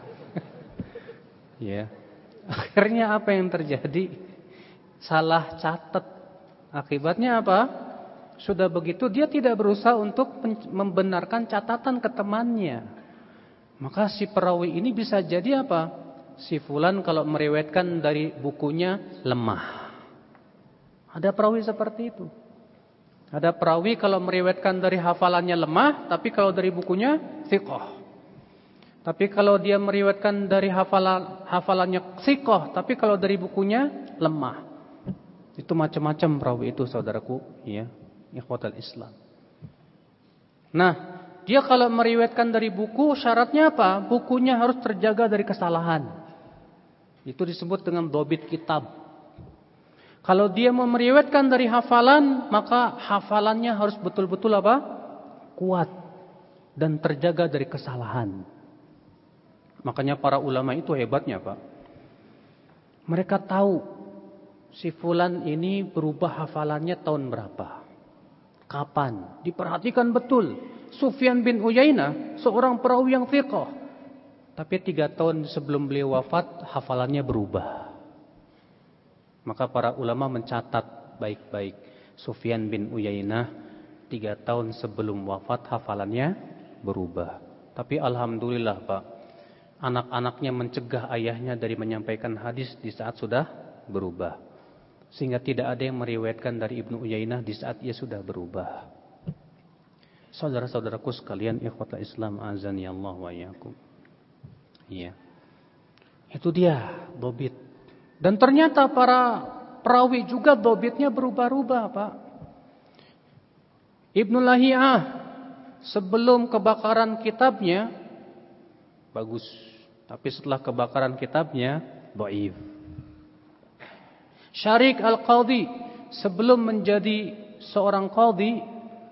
Ya. Akhirnya apa yang terjadi? Salah catat. Akibatnya apa? Sudah begitu dia tidak berusaha untuk membenarkan catatan ke temannya. Maka si perawi ini bisa jadi apa? Si fulan kalau meriwayatkan dari bukunya lemah. Ada perawi seperti itu. Ada perawi kalau meriwayatkan dari hafalannya lemah, tapi kalau dari bukunya thiqah. Tapi kalau dia meriwayatkan dari hafalannya thiqah, tapi kalau dari bukunya lemah. Itu macam-macam perawi itu, saudaraku, ya, ikhwatal Islam. Nah, dia kalau meriwayatkan dari buku, syaratnya apa? Bukunya harus terjaga dari kesalahan. Itu disebut dengan dobit kitab. Kalau dia mau meriwayatkan dari hafalan, maka hafalannya harus betul-betul apa? Kuat dan terjaga dari kesalahan. Makanya para ulama itu hebatnya, Pak. Mereka tahu si fulan ini berubah hafalannya tahun berapa, kapan. Diperhatikan betul. Sufyan bin Uyainah seorang perawi yang thiqah, tapi 3 tahun sebelum beliau wafat hafalannya berubah. Maka para ulama mencatat baik-baik. Sufyan bin Uyainah 3 tahun sebelum wafat hafalannya berubah. Tapi alhamdulillah, Pak, anak-anaknya mencegah ayahnya dari menyampaikan hadis di saat sudah berubah. Sehingga tidak ada yang meriwayatkan dari Ibnu Uyainah di saat ia sudah berubah. Saudara-saudaraku sekalian, ikhwatul Islam azani Allah wa iyyakum. Iya. Itu dia dobit. Dan ternyata para perawi juga dobitnya berubah-ubah, Pak. Ibnu Lahiyah sebelum kebakaran kitabnya bagus, tapi setelah kebakaran kitabnya dhaif. Syarik Al-Qadhi sebelum menjadi seorang qadhi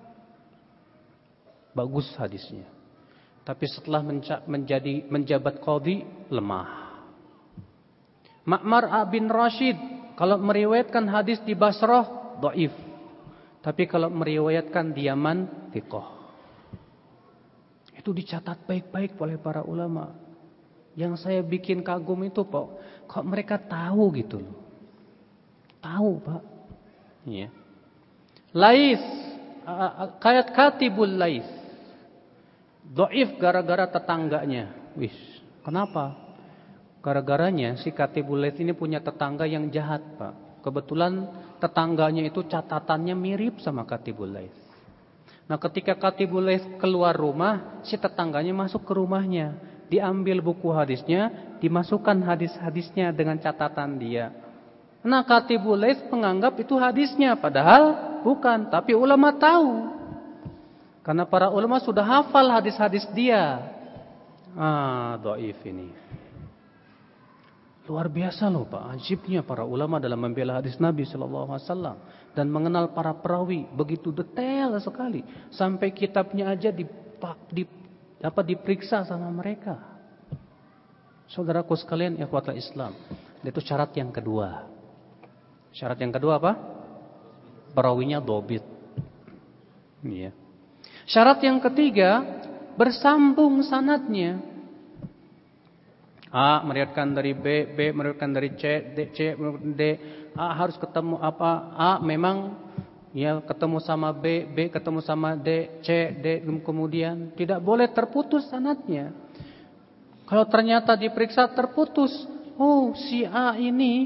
bagus hadisnya, tapi setelah menjabat qadhi lemah. Ma'mar bin Rashid kalau meriwayatkan hadis di Basrah dhaif, tapi kalau meriwayatkan di Yaman thiqah. Itu dicatat baik-baik oleh para ulama. Yang saya bikin kagum itu, Pak, kok mereka tahu gitu loh. Tahu, Pak. Iya. Lais kayak Katibul Laits. Dhaif gara-gara tetangganya. Wis, kenapa? Gara-garanya si Katibul Laits ini punya tetangga yang jahat, Pak. Kebetulan tetangganya itu catatannya mirip sama Katibul Laits. Nah, ketika Katibul Laits keluar rumah, si tetangganya masuk ke rumahnya. Diambil buku hadisnya, dimasukkan hadis-hadisnya dengan catatan dia. Nah, Katibul Laits menganggap itu hadisnya, padahal bukan. Tapi ulama tahu. Karena para ulama sudah hafal hadis-hadis dia. Dhaif ini. Luar biasa loh Pak, ajibnya para ulama dalam membela hadis Nabi sallallahu alaihi wasallam dan mengenal para perawi begitu detail sekali sampai kitabnya aja diperiksa sama mereka. Saudaraku sekalian, ikhwatul Islam, itu syarat yang kedua. Syarat yang kedua apa? Perawinya dhabit. Iya. Syarat yang ketiga, bersambung sanadnya. A meriwayatkan dari B, B meriwayatkan dari C, C meriwayatkan D. A harus ketemu apa? A memang ya ketemu sama B, B ketemu sama D, C, D kemudian tidak boleh terputus sanadnya. Kalau ternyata diperiksa terputus, oh si A ini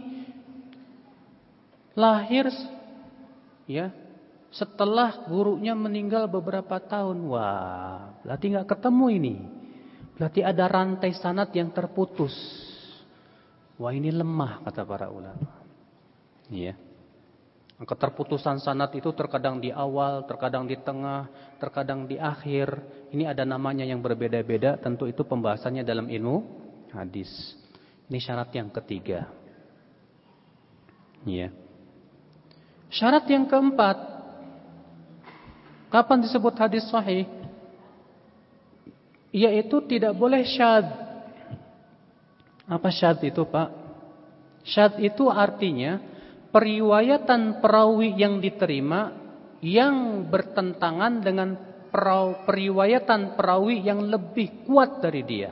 lahir ya setelah gurunya meninggal beberapa tahun. Wah, berarti nggak ketemu ini. Berarti ada rantai sanad yang terputus. Wah, ini lemah kata para ulama. Iya. Keterputusan sanad itu terkadang di awal, terkadang di tengah, terkadang di akhir. Ini ada namanya yang berbeda-beda. Tentu itu pembahasannya dalam ilmu hadis. Ini syarat yang ketiga. Iya. Syarat yang keempat. Kapan disebut hadis sahih? Yaitu tidak boleh syadz. Apa syadz itu Pak? Syadz itu artinya periwayatan perawi yang diterima yang bertentangan dengan periwayatan perawi yang lebih kuat dari dia.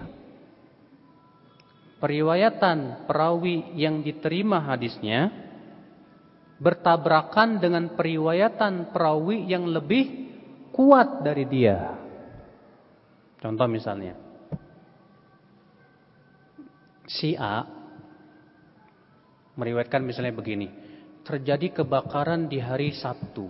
Periwayatan perawi yang diterima hadisnya bertabrakan dengan periwayatan perawi yang lebih kuat dari dia. Contoh misalnya, si A meriwayatkan misalnya begini, terjadi kebakaran di hari Sabtu.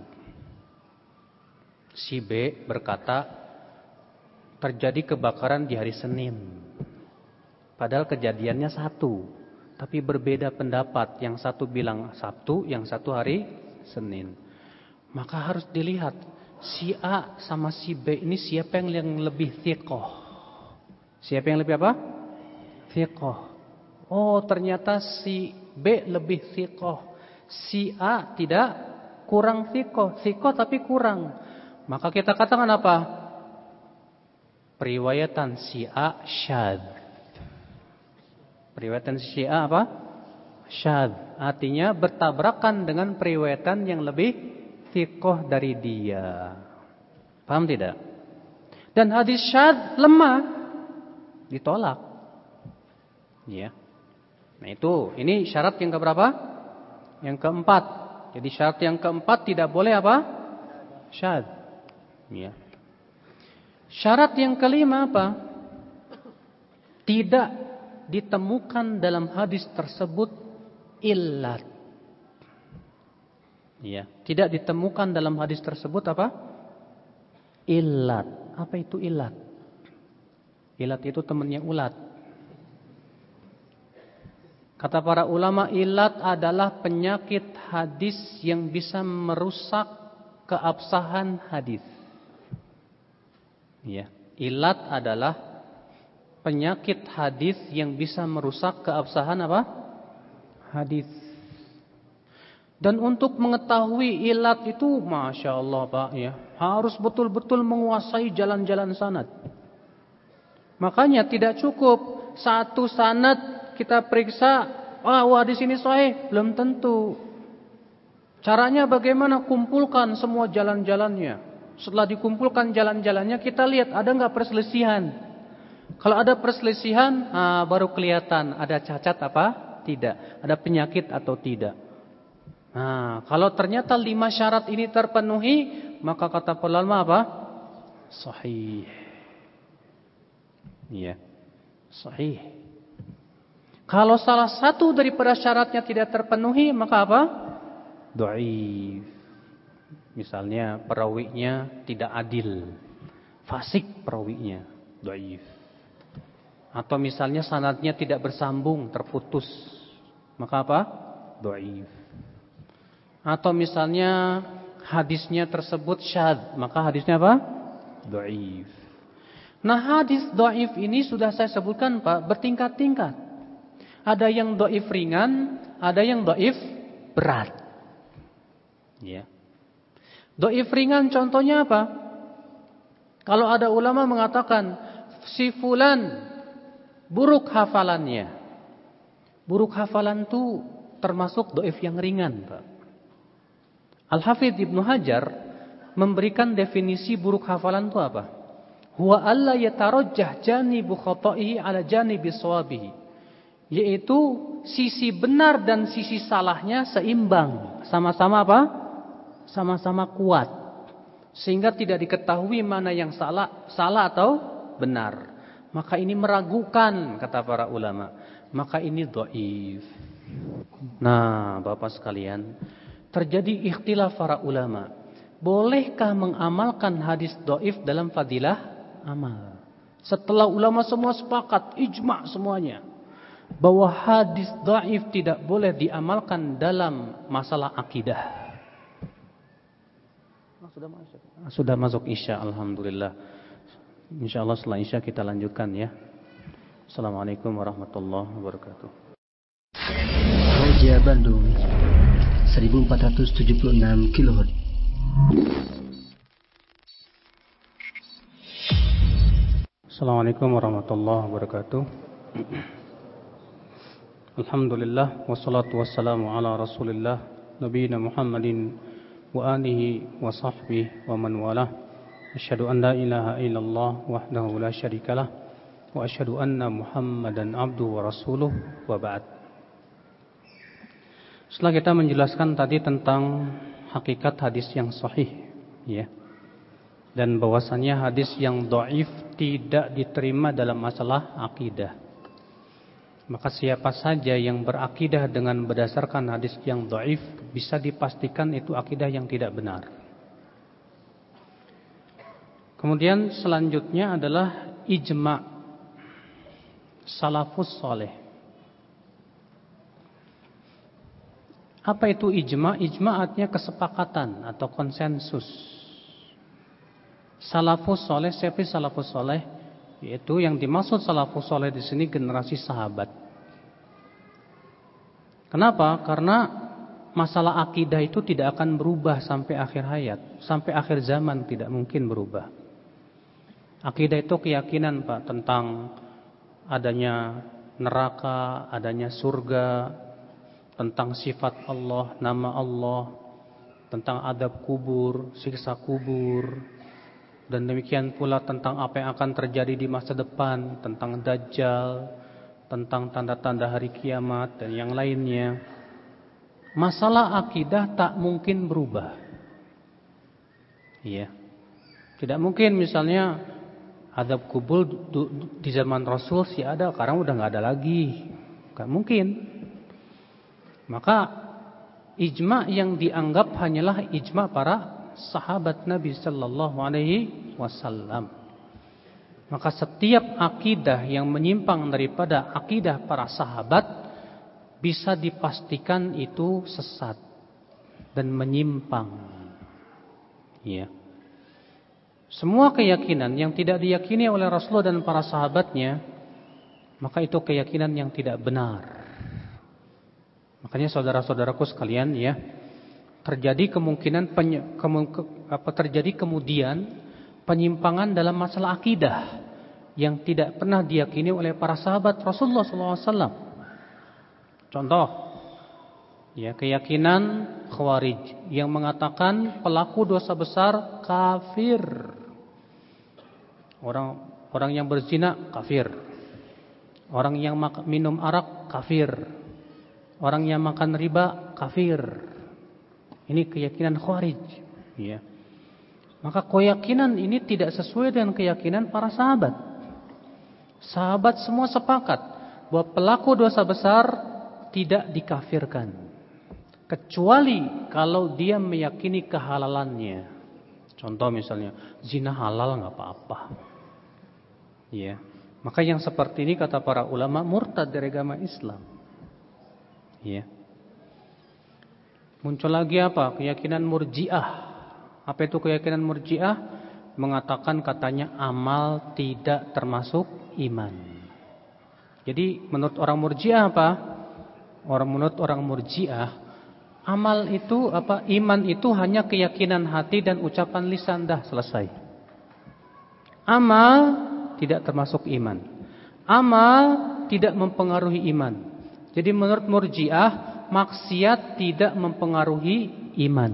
Si B berkata, terjadi kebakaran di hari Senin. Padahal kejadiannya satu, tapi berbeda pendapat. Yang satu bilang Sabtu, yang satu hari Senin. Maka harus dilihat si A sama si B ini siapa yang lebih thiqah? Siapa yang lebih apa? Thiqah. Oh, ternyata si B lebih thiqah. Si A tidak, kurang thiqah. Thiqah tapi kurang. Maka kita katakan apa? Periwayatan si A syadz. Periwayatan si A apa? Syadz. Artinya bertabrakan dengan periwayatan yang lebih thiqah dari dia. Paham tidak? Dan hadis syadz lemah, ditolak. Ya. Nah itu, ini syarat yang keberapa? Yang keempat. Jadi syarat yang keempat tidak boleh apa? Syadz. Ya. Syarat yang kelima apa? Tidak ditemukan dalam hadis tersebut illat. Ya, tidak ditemukan dalam hadis tersebut apa? Illat. Apa itu illat? Illat itu temannya ulat. Kata para ulama, illat adalah penyakit hadis yang bisa merusak keabsahan hadis. Ya, illat adalah penyakit hadis yang bisa merusak keabsahan apa? Hadis. Dan untuk mengetahui ilat itu, Masya Allah Pak ya, harus betul-betul menguasai jalan-jalan sanad. Makanya tidak cukup satu sanad kita periksa, wah di sini sahih, belum tentu. Caranya bagaimana? Kumpulkan semua jalan-jalannya. Setelah dikumpulkan jalan-jalannya, kita lihat ada nggak perselisihan. Kalau ada perselisihan, baru kelihatan ada cacat apa? Tidak. Ada penyakit atau tidak. Nah, kalau ternyata 5 syarat ini terpenuhi, maka kata para ulama apa? Sahih. Iya. Sahih. Kalau salah satu daripada syaratnya tidak terpenuhi, maka apa? Dhaif. Misalnya perawinya tidak adil, fasik perawinya, dhaif. Atau misalnya sanadnya tidak bersambung, terputus, maka apa? Dhaif. Atau misalnya hadisnya tersebut syadz, maka hadisnya apa? Dhaif. Nah, hadis dhaif ini sudah saya sebutkan Pak, bertingkat-tingkat. Ada yang dhaif ringan, ada yang dhaif berat. Ya. Dhaif ringan contohnya apa? Kalau ada ulama mengatakan si fulan buruk hafalannya. Buruk hafalan itu termasuk dhaif yang ringan, Pak. Al-Hafidz Ibnu Hajar memberikan definisi buruk hafalan itu apa? Huwa alla yatarajjah janibu khata'ihi ala janibi shawabihi. Yaitu sisi benar dan sisi salahnya seimbang, sama-sama apa? Sama-sama kuat. Sehingga tidak diketahui mana yang salah atau benar. Maka ini meragukan kata para ulama. Maka ini dhaif. Nah, Bapak sekalian, terjadi ikhtilaf para ulama. Bolehkah mengamalkan hadis dhaif dalam fadilah amal? Setelah ulama semua sepakat, ijma' semuanya, bahwa hadis dhaif tidak boleh diamalkan dalam masalah akidah. Sudah masuk Isya, alhamdulillah. Insyaallah setelah Isya kita lanjutkan ya. Assalamualaikum warahmatullahi wabarakatuh. Raja Bandung 1476 kHz. Assalamualaikum warahmatullahi wabarakatuh. Alhamdulillah wassalatu wassalamu ala Rasulillah nabiyina Muhammadin wa alihi wa sahbihi wa man walah. Asyhadu an la ilaha illallah wahdahu la syarikalah wa asyhadu anna Muhammadan abduhu wa rasuluh wa ba'd. Setelah kita menjelaskan tadi tentang hakikat hadis yang sahih ya, dan bahwasannya hadis yang dhaif tidak diterima dalam masalah akidah, maka siapa saja yang berakidah dengan berdasarkan hadis yang dhaif bisa dipastikan itu akidah yang tidak benar. Kemudian selanjutnya adalah ijma' salafus saleh. Apa itu ijma'? Ijma' artinya kesepakatan atau konsensus. Salafus saleh, siapa salafus saleh? Yaitu yang dimaksud salafus saleh di sini generasi sahabat. Kenapa? Karena masalah akidah itu tidak akan berubah sampai akhir hayat, sampai akhir zaman tidak mungkin berubah. Akidah itu keyakinan Pak tentang adanya neraka, adanya surga, tentang sifat Allah, nama Allah, tentang adab kubur, siksa kubur, dan demikian pula tentang apa yang akan terjadi di masa depan, tentang Dajjal, tentang tanda-tanda hari kiamat dan yang lainnya. Masalah akidah tak mungkin berubah. Iya. Tidak mungkin misalnya adab kubur di zaman Rasul sih ada, sekarang udah nggak ada lagi. Gak mungkin. Maka ijma' yang dianggap hanyalah ijma' para sahabat Nabi sallallahu alaihi wasallam. Maka setiap akidah yang menyimpang daripada akidah para sahabat bisa dipastikan itu sesat dan menyimpang. Ya. Semua keyakinan yang tidak diyakini oleh Rasulullah dan para sahabatnya, maka itu keyakinan yang tidak benar. Makanya saudara-saudaraku sekalian ya, terjadi kemudian penyimpangan dalam masalah akidah yang tidak pernah diyakini oleh para sahabat Rasulullah SAW. Contoh, ya, keyakinan Khawarij yang mengatakan pelaku dosa besar kafir. Orang yang berzina kafir. Orang yang minum arak kafir. Orang yang makan riba kafir. Ini keyakinan Khawarij, ya. Maka keyakinan ini tidak sesuai dengan keyakinan para sahabat. Sahabat semua sepakat bahwa pelaku dosa besar tidak dikafirkan, kecuali kalau dia meyakini kehalalannya. Contoh misalnya, zina halal nggak apa-apa. Ya, maka yang seperti ini kata para ulama murtad dari agama Islam. Ya. Muncul lagi apa? Keyakinan Murji'ah. Apa itu keyakinan Murji'ah? Mengatakan katanya amal tidak termasuk iman. Jadi menurut orang Murji'ah apa? Menurut orang Murji'ah, amal itu apa? Iman itu hanya keyakinan hati dan ucapan lisan, dah selesai. Amal tidak termasuk iman. Amal tidak mempengaruhi iman. Jadi menurut Murji'ah, maksiat tidak mempengaruhi iman.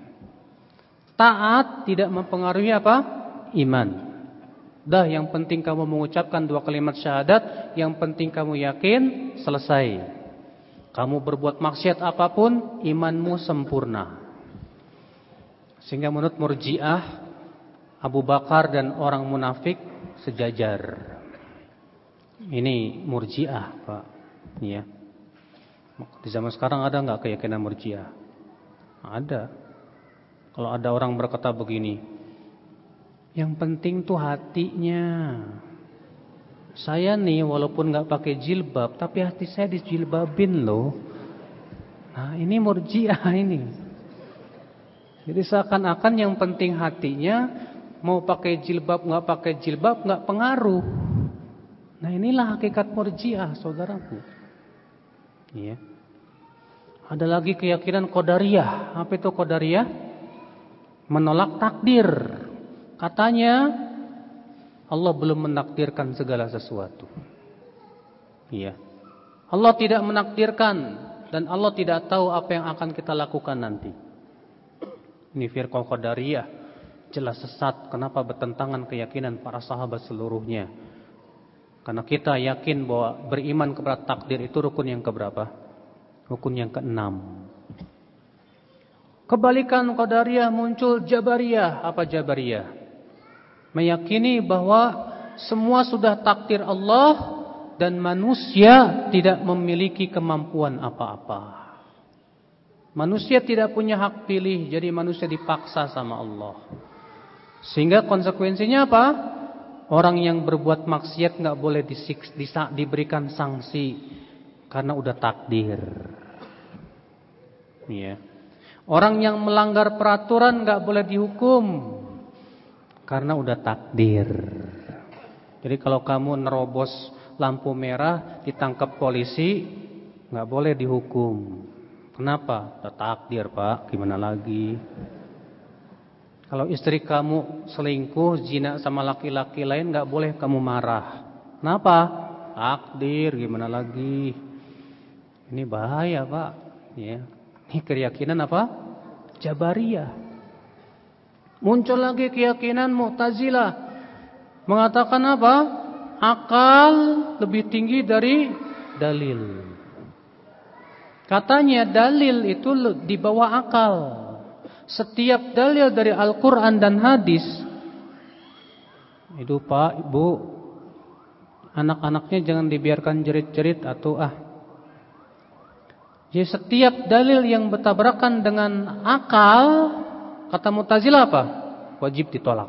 Taat tidak mempengaruhi apa? Iman. Dah, yang penting kamu mengucapkan 2 kalimat syahadat, yang penting kamu yakin, selesai. Kamu berbuat maksiat apapun, imanmu sempurna. Sehingga menurut Murji'ah, Abu Bakar dan orang munafik sejajar. Ini Murji'ah, Pak. Ya. Di zaman sekarang ada nggak keyakinan Murji'ah? Ada. Kalau ada orang berkata begini, yang penting tuh hatinya. Saya nih walaupun nggak pakai jilbab, tapi hati saya dijilbabin loh. Nah, ini Murji'ah ini. Jadi seakan-akan yang penting hatinya, mau pakai jilbab nggak pakai jilbab nggak pengaruh. Nah, inilah hakikat Murji'ah, saudaraku. Iya. Ada lagi keyakinan Qadariyah. Apa itu Qadariyah? Menolak takdir. Katanya Allah belum menakdirkan segala sesuatu. Iya. Allah tidak menakdirkan dan Allah tidak tahu apa yang akan kita lakukan nanti. Ini firqah Qadariyah. Jelas sesat. Kenapa bertentangan keyakinan para sahabat seluruhnya? Karena kita yakin bahwa beriman kepada takdir itu rukun yang keberapa? Rukun yang ke-6. Kebalikan Qadariyah muncul Jabariyah. Apa Jabariyah? Meyakini bahwa semua sudah takdir Allah dan manusia tidak memiliki kemampuan apa-apa. Manusia tidak punya hak pilih, jadi manusia dipaksa sama Allah. Sehingga konsekuensinya apa? Orang yang berbuat maksiat nggak boleh diberikan sanksi karena udah takdir. Ya. Orang yang melanggar peraturan nggak boleh dihukum karena udah takdir. Jadi kalau kamu nerobos lampu merah ditangkap polisi nggak boleh dihukum. Kenapa? Udah takdir, Pak. Gimana lagi? Kalau istri kamu selingkuh, zina sama laki-laki lain, nggak boleh kamu marah. Kenapa? Takdir, gimana lagi? Ini bahaya, Pak. Ya. Ini keyakinan apa? Jabariyah. Muncul lagi keyakinan Mu'tazilah. Mengatakan apa? Akal lebih tinggi dari dalil. Katanya dalil itu di bawah akal. Setiap dalil dari Al-Quran dan hadis itu, Pak, Ibu, anak-anaknya jangan dibiarkan jerit-jerit atau Jadi setiap dalil yang bertabrakan dengan akal, kata Mu'tazilah apa? Wajib ditolak.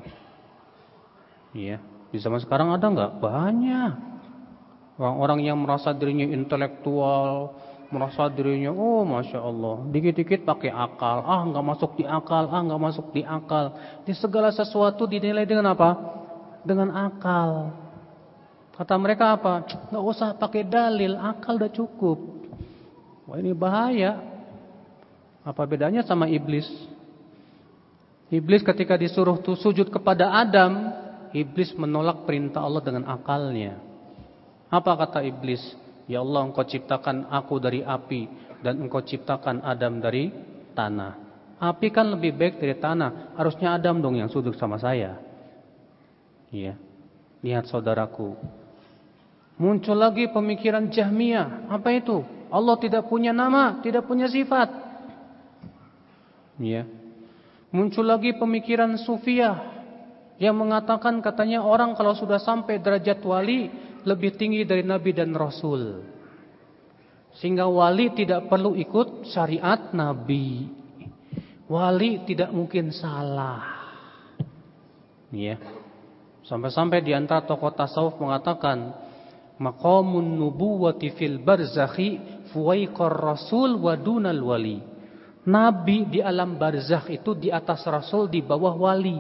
Iya, di zaman sekarang ada nggak? Banyak orang-orang yang merasa dirinya intelektual, merasa dirinya, Masya Allah, dikit-dikit pakai akal, nggak masuk di akal, nggak masuk di akal. Di segala sesuatu dinilai dengan apa? Dengan akal. Kata mereka apa? Nggak usah pakai dalil, akal udah cukup. Wah, ini bahaya. Apa bedanya sama iblis? Iblis ketika disuruh sujud kepada Adam, iblis menolak perintah Allah dengan akalnya. Apa kata iblis? Ya Allah, engkau ciptakan aku dari api dan engkau ciptakan Adam dari tanah. Api kan lebih baik dari tanah. Harusnya Adam dong yang sujud sama saya. Iya. Lihat saudaraku. Muncul lagi pemikiran Jahmiyah. Apa itu? Allah tidak punya nama, tidak punya sifat. Iya. Muncul lagi pemikiran Sufiyah yang mengatakan katanya orang kalau sudah sampai derajat wali lebih tinggi dari Nabi dan Rasul. Sehingga wali tidak perlu ikut syariat Nabi. Wali tidak mungkin salah. Ya. Sampai-sampai di antara tokoh tasawuf mengatakan maqamun nubuwati fil barzakhi fuwaiqar rasul wa dunal wali. Nabi di alam barzakh itu di atas rasul, di bawah wali.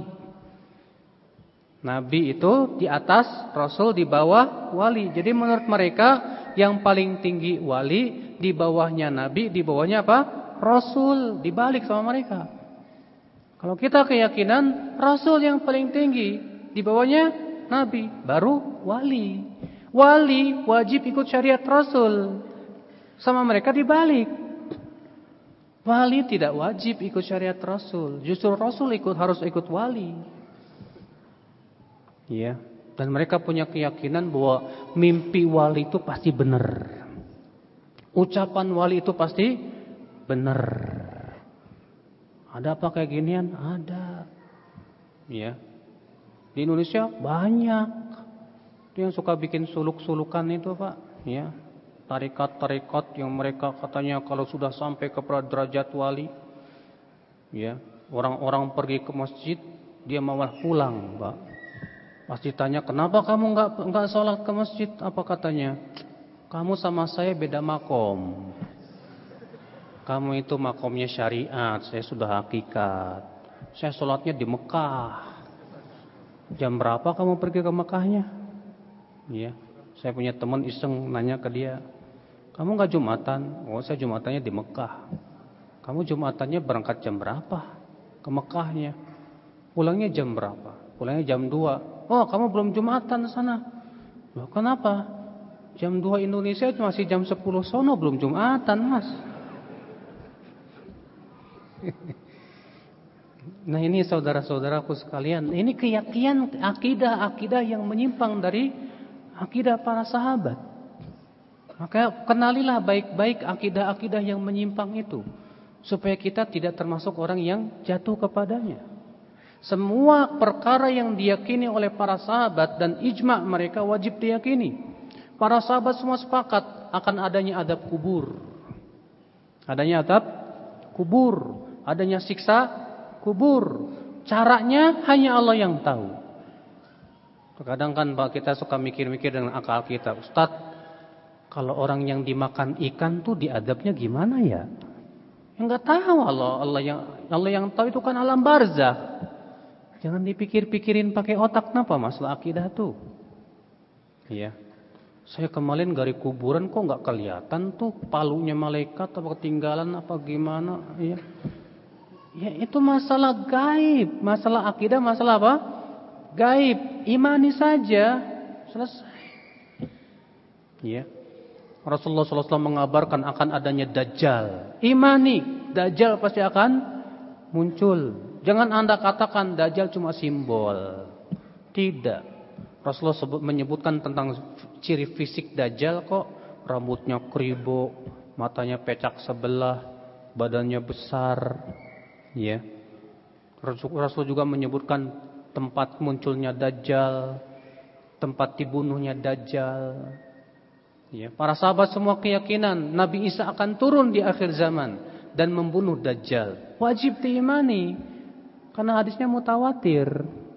Nabi itu di atas, rasul di bawah wali. Jadi menurut mereka yang paling tinggi wali, di bawahnya nabi, di bawahnya apa? Rasul. Dibalik sama mereka. Kalau kita keyakinan rasul yang paling tinggi, di bawahnya nabi, baru wali. Wali wajib ikut syariat rasul. Sama mereka dibalik. Wali tidak wajib ikut syariat rasul. Justru rasul harus ikut wali. Ya, dan mereka punya keyakinan bahwa mimpi wali itu pasti benar. Ucapan wali itu pasti benar. Ada apa kayak ginian? Ada. Ya. Di Indonesia banyak. Itu yang suka bikin suluk-sulukan itu, Pak. Ya. Tarikat-tarikat yang mereka katanya kalau sudah sampai kepada derajat wali, ya, orang-orang pergi ke masjid, dia malah pulang, Pak. Pasti tanya, kenapa kamu enggak sholat ke masjid? Apa katanya? Kamu sama saya beda makom. Kamu itu makomnya syariat, saya sudah hakikat. Saya sholatnya di Mekah. Jam berapa kamu pergi ke Mekahnya? Ya, saya punya teman iseng nanya ke dia, kamu enggak Jumatan? Oh, saya Jumatannya di Mekah. Kamu Jumatannya berangkat jam berapa ke Mekahnya? Pulangnya jam berapa? Pulangnya jam 2. Oh, kamu belum Jumatan sana. Loh, kenapa? Jam 2 Indonesia masih jam 10 sono, belum Jumatan, Mas. Nah, ini saudara-saudaraku sekalian, ini keyakinan akidah yang menyimpang dari akidah para sahabat. Maka kenalilah baik-baik akidah-akidah yang menyimpang itu, supaya kita tidak termasuk orang yang jatuh kepadanya. Semua perkara yang diyakini oleh para sahabat dan ijma' mereka wajib diyakini. Para sahabat semua sepakat akan adanya adab kubur. Adanya adab kubur, adanya siksa kubur. Caranya hanya Allah yang tahu. Terkadang kan Pak, kita suka mikir-mikir dengan akal kita, Ustadz, kalau orang yang dimakan ikan tuh diadabnya gimana ya? Enggak tahu. Allah yang tahu itu kan alam barzakh. Jangan dipikir-pikirin pakai otak, kenapa masalah akidah tuh. Iya. Saya kemarin dari kuburan kok enggak kelihatan tuh palunya malaikat, apa ketinggalan apa gimana? Iya. Ya itu masalah gaib, masalah akidah, masalah apa? Gaib. Imani saja, selesai. Iya. Rasulullah SAW mengabarkan akan adanya Dajjal. Imani, Dajjal pasti akan muncul. Jangan Anda katakan Dajjal cuma simbol. Tidak. Rasulullah menyebutkan tentang ciri fisik Dajjal kok. Rambutnya kribo, matanya pecak sebelah, badannya besar. Ya. Rasul juga menyebutkan tempat munculnya Dajjal, tempat dibunuhnya Dajjal. Ya, para sahabat semua keyakinan Nabi Isa akan turun di akhir zaman dan membunuh Dajjal. Wajib diimani karena hadisnya mutawatir.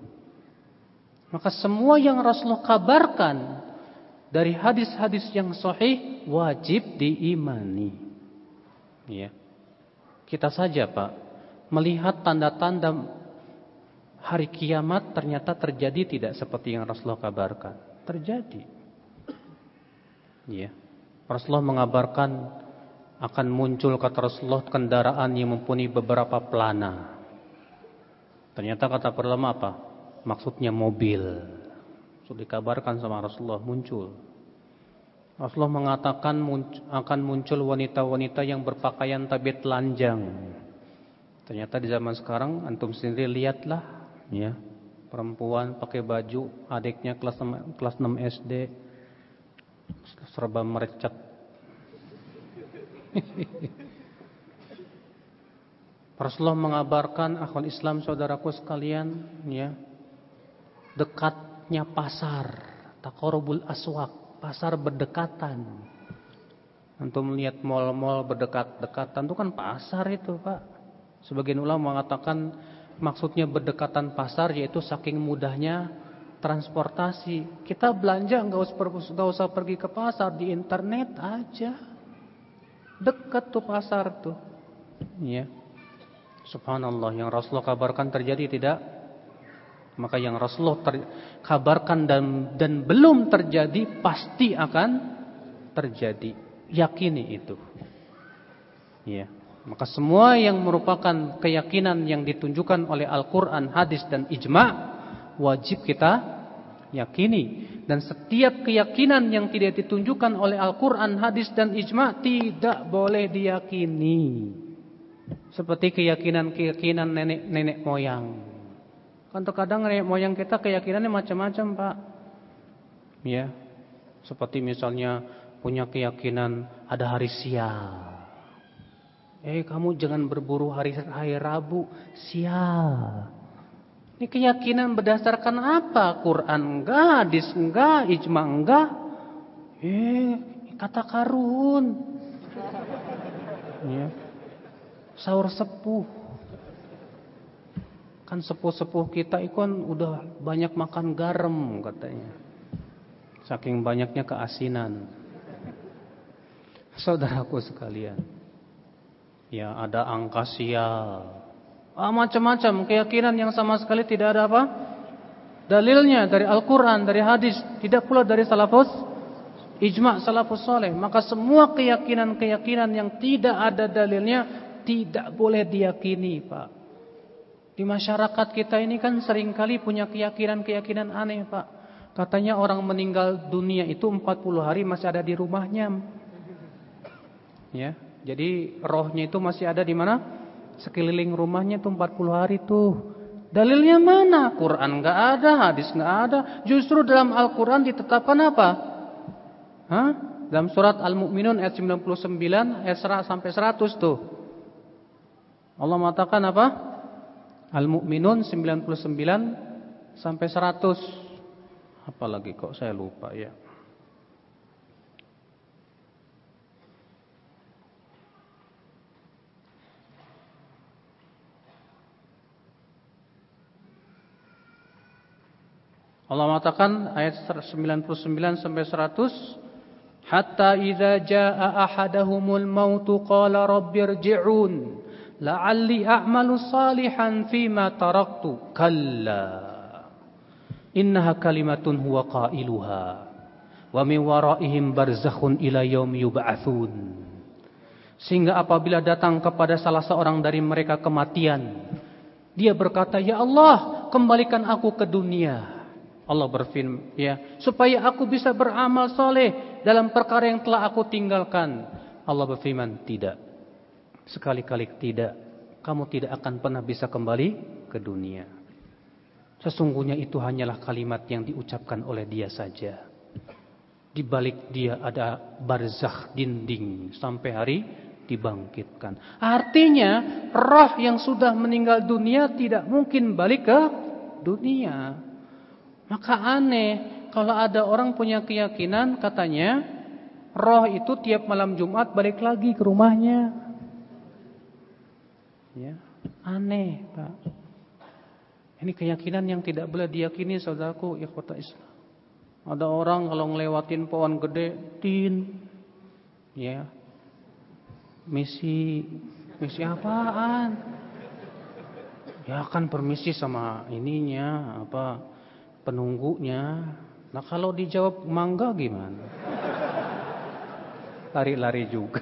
Maka semua yang Rasulullah kabarkan dari hadis-hadis yang sahih wajib diimani. Ya. Kita saja, Pak, melihat tanda-tanda hari kiamat ternyata terjadi tidak seperti yang Rasulullah kabarkan. Terjadi. Ya. Rasulullah mengabarkan akan muncul, kata Rasulullah, kendaraan yang mempunyai beberapa pelana. Ternyata kata para ulama apa? Maksudnya mobil. Sudah dikabarkan sama Rasulullah muncul. Rasulullah mengatakan akan muncul wanita-wanita yang berpakaian tabiat telanjang. Ternyata di zaman sekarang antum sendiri lihatlah, ya, perempuan pakai baju, adiknya kelas 6 SD. Serba merecet. Rasulullah mengabarkan, akhwal Islam saudaraku sekalian, ya, dekatnya pasar, taqarrubul aswaq, pasar berdekatan. Antum melihat mal-mal berdekat-dekatan itu kan pasar itu, Pak. Sebagian ulama mengatakan maksudnya berdekatan pasar yaitu saking mudahnya transportasi. Kita belanja enggak usah pergi ke pasar, di internet aja. Dekat tuh pasar tuh. Ya. Subhanallah, yang Rasulullah kabarkan terjadi tidak? Maka yang Rasulullah kabarkan dan belum terjadi pasti akan terjadi. Yakini itu. Ya. Maka semua yang merupakan keyakinan yang ditunjukkan oleh Al-Quran, hadis dan ijma' wajib kita yakini. Dan setiap keyakinan yang tidak ditunjukkan oleh Al-Quran, hadis dan ijma' tidak boleh diyakini. Seperti keyakinan nenek moyang. Kan terkadang nenek moyang kita keyakinannya macam-macam, Pak. Ya. Seperti misalnya punya keyakinan ada hari sial. Kamu jangan berburu hari Rabu, sial. Ini keyakinan berdasarkan apa? Quran enggak, hadis enggak, ijma enggak. Kata karun. Ya. Sahur sepuh. Kan sepuh-sepuh kita itu kan udah banyak makan garam katanya. Saking banyaknya keasinan. Saudaraku sekalian. Ya, ada angka sial. Macam-macam keyakinan yang sama sekali tidak ada apa? Dalilnya dari Al-Quran, dari hadis, tidak pula dari salafus ijma' salafus soleh. Maka semua keyakinan-keyakinan yang tidak ada dalilnya tidak boleh diyakini, Pak. Di masyarakat kita ini kan seringkali punya keyakinan-keyakinan aneh, Pak. Katanya orang meninggal dunia itu 40 hari masih ada di rumahnya. Ya, jadi rohnya itu masih ada di mana? Sekeliling rumahnya itu 40 hari tuh. Dalilnya mana? Quran enggak ada, hadis enggak ada. Justru dalam Al-Quran ditetapkan apa? Dalam surat Al-Mu'minun ayat 99 ayat 100 sampai 100 tuh. Allah mengatakan apa? Al-Mu'minun 99 sampai 100. Apalagi kok saya lupa ya. Allah mengatakan ayat 99 sampai 100, hatta idza jaa ahadahumul mautu qala rabbirji'un la'alli a'malu salihan fima taraktu kalla innaha kalimatun huwa qailuha wa min waraihim barzakhun ila yaumi yub'atsun. Sehingga apabila datang kepada salah seorang dari mereka kematian, dia berkata, ya Allah, kembalikan aku ke dunia. Allah berfirman, ya, supaya aku bisa beramal soleh dalam perkara yang telah aku tinggalkan. Allah berfirman, tidak. Sekali-kali tidak. Kamu tidak akan pernah bisa kembali ke dunia. Sesungguhnya itu hanyalah kalimat yang diucapkan oleh dia saja. Di balik dia ada barzakh, dinding, sampai hari dibangkitkan. Artinya, roh yang sudah meninggal dunia tidak mungkin balik ke dunia. Maka aneh kalau ada orang punya keyakinan katanya roh itu tiap malam Jumat balik lagi ke rumahnya. Ya, aneh, Pak. Ini keyakinan yang tidak boleh diyakini, saudaraku, ikhwatul Islam. Ada orang kalau ngelewatin pohon gede, ya, misi apaan? Ya kan permisi sama ininya, penunggunya. Nah kalau dijawab mangga gimana? Lari-lari juga.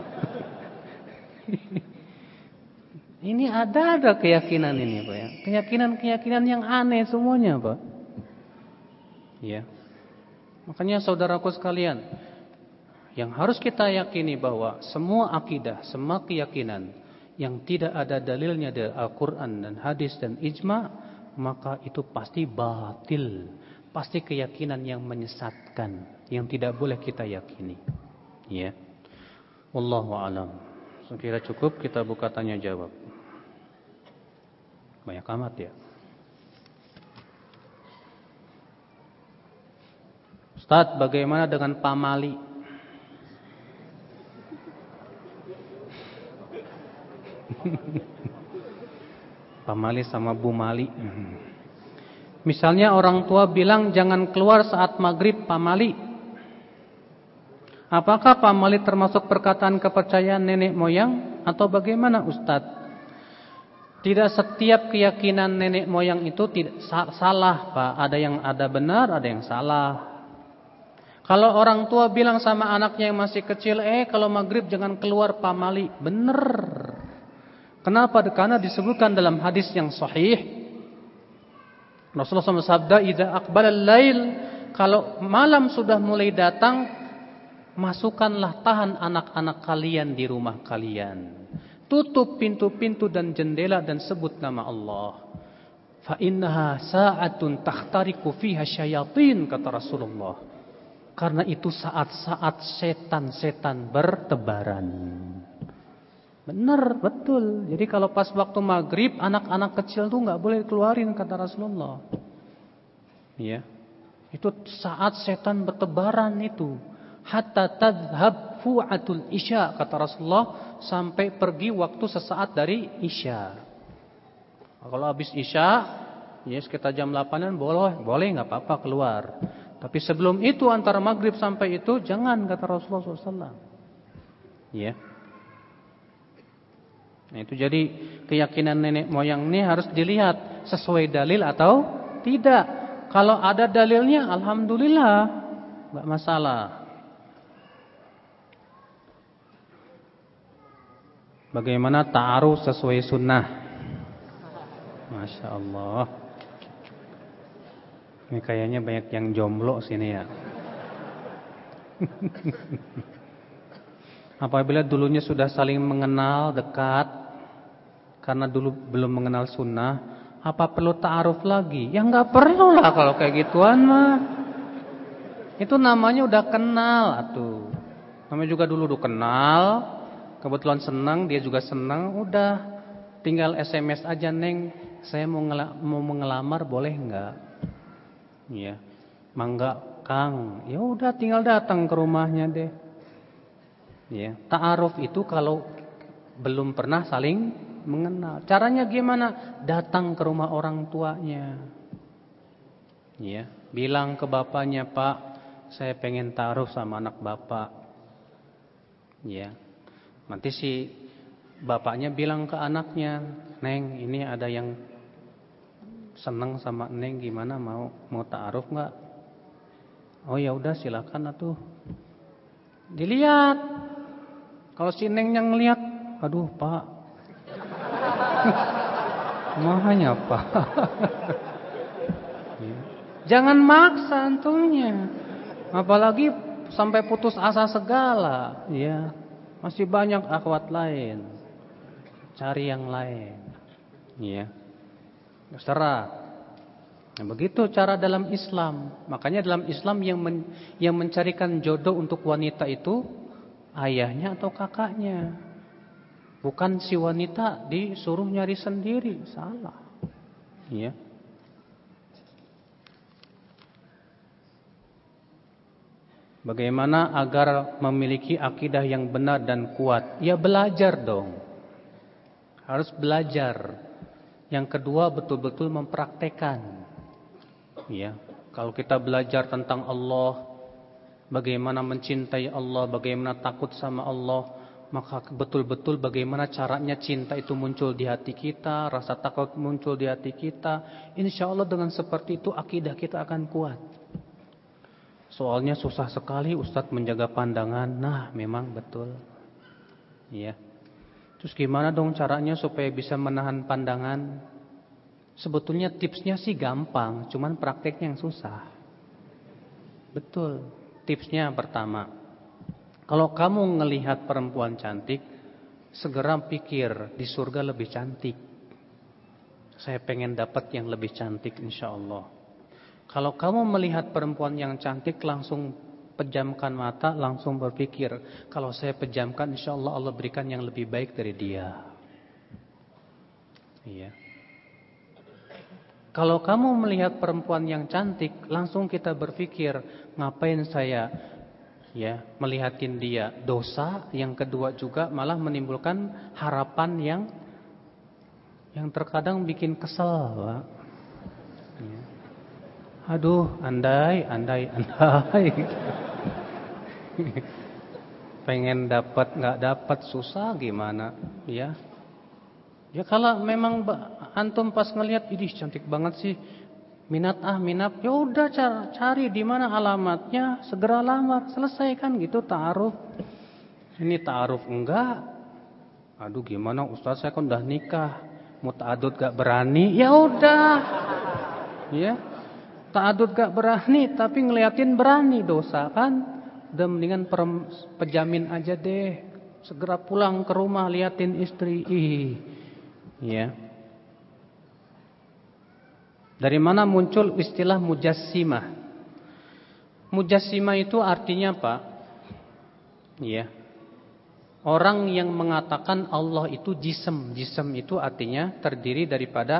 Ini ada keyakinan ini, Pak ya. Keyakinan yang aneh semuanya, Pak. Ya. Makanya saudaraku sekalian, yang harus kita yakini bahwa semua akidah, semua keyakinan yang tidak ada dalilnya dari Al-Quran dan hadis dan ijma', maka itu pasti batil. Pasti keyakinan yang menyesatkan, yang tidak boleh kita yakini. Ya. Wallahu a'lam. Saya kira cukup, kita buka tanya jawab. Banyak amat ya. Ustaz, bagaimana dengan pamali? Pamali sama Bu Mali. Misalnya orang tua bilang jangan keluar saat maghrib, pamali. Apakah pamali termasuk perkataan kepercayaan nenek moyang atau bagaimana Ustaz? Tidak setiap keyakinan nenek moyang itu tidak salah, Pak. Ada yang ada benar, ada yang salah. Kalau orang tua bilang sama anaknya yang masih kecil, kalau maghrib jangan keluar pamali, benar. Kenapa? Karena disebutkan dalam hadis yang sahih. Rasulullah SAW bersabda, "Idza aqbala al-lail", kalau malam sudah mulai datang, masukkanlah tahan anak-anak kalian di rumah kalian. Tutup pintu-pintu dan jendela dan sebut nama Allah. Fa innaha sa'atun takhtariqu fiha syayatin, kata Rasulullah. Karena itu saat-saat setan-setan bertebaran. Benar, betul. Jadi kalau pas waktu maghrib, anak-anak kecil tuh nggak boleh keluarin, kata Rasulullah. Ya, itu saat setan bertebaran itu. Hatta tadhhab fu'atul isya, kata Rasulullah, sampai pergi waktu sesaat dari isya. Kalau habis isya, ya sekitar jam 8-an boleh nggak apa-apa keluar. Tapi sebelum itu antara maghrib sampai itu jangan, kata Rasulullah SAW. Ya. Nah, itu jadi keyakinan nenek moyang ini harus dilihat sesuai dalil atau tidak. Kalau ada dalilnya, alhamdulillah, nggak masalah. Bagaimana ta'aruf sesuai sunnah? Masya Allah. Ini kayaknya banyak yang jomblo sini ya. Apabila dulunya sudah saling mengenal dekat, karena dulu belum mengenal sunnah, apa perlu ta'aruf lagi? Ya nggak perlu lah kalau kayak gituan mah. Itu namanya udah kenal atuh. Namanya juga dulu udah kenal, kebetulan senang, dia juga senang, udah tinggal SMS aja, Neng, saya mau mengelamar boleh nggak? Ya, mangga Kang. Ya udah tinggal datang ke rumahnya deh. Ya, ta'aruf itu kalau belum pernah saling mengenal. Caranya gimana? Datang ke rumah orang tuanya. Ya, bilang ke bapaknya, Pak, saya pengen ta'aruf sama anak bapak. Ya. Nanti si bapaknya bilang ke anaknya, Neng, ini ada yang senang sama Neng, gimana mau ta'aruf nggak? Oh ya udah silakan atuh. Dilihat. Kalau si Neng yang ngelihat, aduh Pak, mahanya Pak. Jangan maksa antumnya, apalagi sampai putus asa segala. Ya, masih banyak akhwat lain, cari yang lain. Ya, terserah. Nah, begitu cara dalam Islam. Makanya dalam Islam yang mencarikan jodoh untuk wanita itu ayahnya atau kakaknya. Bukan si wanita disuruh nyari sendiri, salah. Ya. Bagaimana agar memiliki akidah yang benar dan kuat? Ya belajar dong. Harus belajar. Yang kedua betul-betul mempraktekkan. Ya, kalau kita belajar tentang Allah, bagaimana mencintai Allah, bagaimana takut sama Allah, maka betul-betul bagaimana caranya cinta itu muncul di hati kita, rasa takut muncul di hati kita. Insya Allah dengan seperti itu akidah kita akan kuat. Soalnya susah sekali Ustadz menjaga pandangan. Nah, memang betul. Ya. Terus gimana dong caranya supaya bisa menahan pandangan? Sebetulnya tipsnya sih gampang, cuman prakteknya yang susah. Betul. Tipsnya pertama, kalau kamu ngelihat perempuan cantik, segera pikir di surga lebih cantik. Saya pengen dapat yang lebih cantik insya Allah. Kalau kamu melihat perempuan yang cantik, langsung pejamkan mata, langsung berpikir, kalau saya pejamkan insya Allah Allah berikan yang lebih baik dari dia. Iya. Kalau kamu melihat perempuan yang cantik, langsung kita berpikir, ngapain saya melihatin dia? Dosa. Yang kedua juga malah menimbulkan harapan yang terkadang bikin kesel, Pak. Ya. Aduh, andai. Pengen dapat, nggak dapat, susah gimana, ya? Ya kalau memang antum pas ngelihat, idih cantik banget sih, minat, ya udah cari di mana alamatnya, segera lamar, selesai kan gitu ta'aruf. Ini ta'aruf enggak. Aduh gimana Ustaz, saya kan udah nikah, mau ta'adud gak berani, ya udah. Ya. Ta'adud gak berani tapi ngeliatin berani, dosa kan? Udah mendingan pejamin aja deh. Segera pulang ke rumah liatin istri. Ya. Dari mana muncul istilah mujassimah? Mujassimah itu artinya apa? Ya. Orang yang mengatakan Allah itu jism. Jism itu artinya terdiri daripada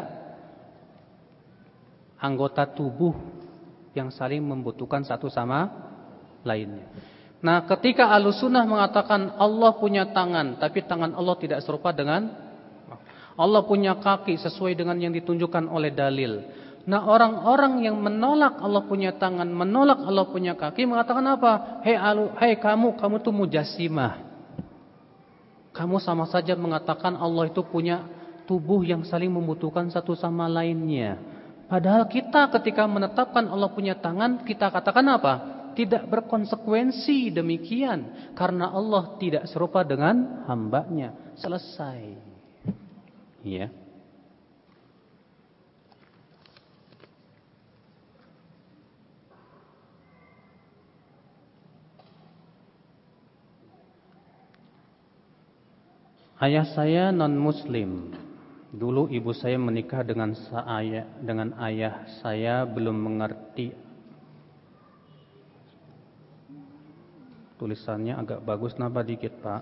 anggota tubuh yang saling membutuhkan satu sama lainnya. Nah, ketika Ahlussunnah mengatakan Allah punya tangan, tapi tangan Allah tidak serupa dengan Allah punya kaki sesuai dengan yang ditunjukkan oleh dalil. Nah, orang-orang yang menolak Allah punya tangan, menolak Allah punya kaki, mengatakan apa? Hei kamu tuh mujassimah. Kamu sama saja mengatakan Allah itu punya tubuh yang saling membutuhkan satu sama lainnya. Padahal kita ketika menetapkan Allah punya tangan, kita katakan apa? Tidak berkonsekuensi demikian. Karena Allah tidak serupa dengan hambanya. Selesai. Ya. Ayah saya non-muslim. Dulu ibu saya menikah dengan ayah saya belum mengerti. Tulisannya agak bagus, nambah dikit Pak.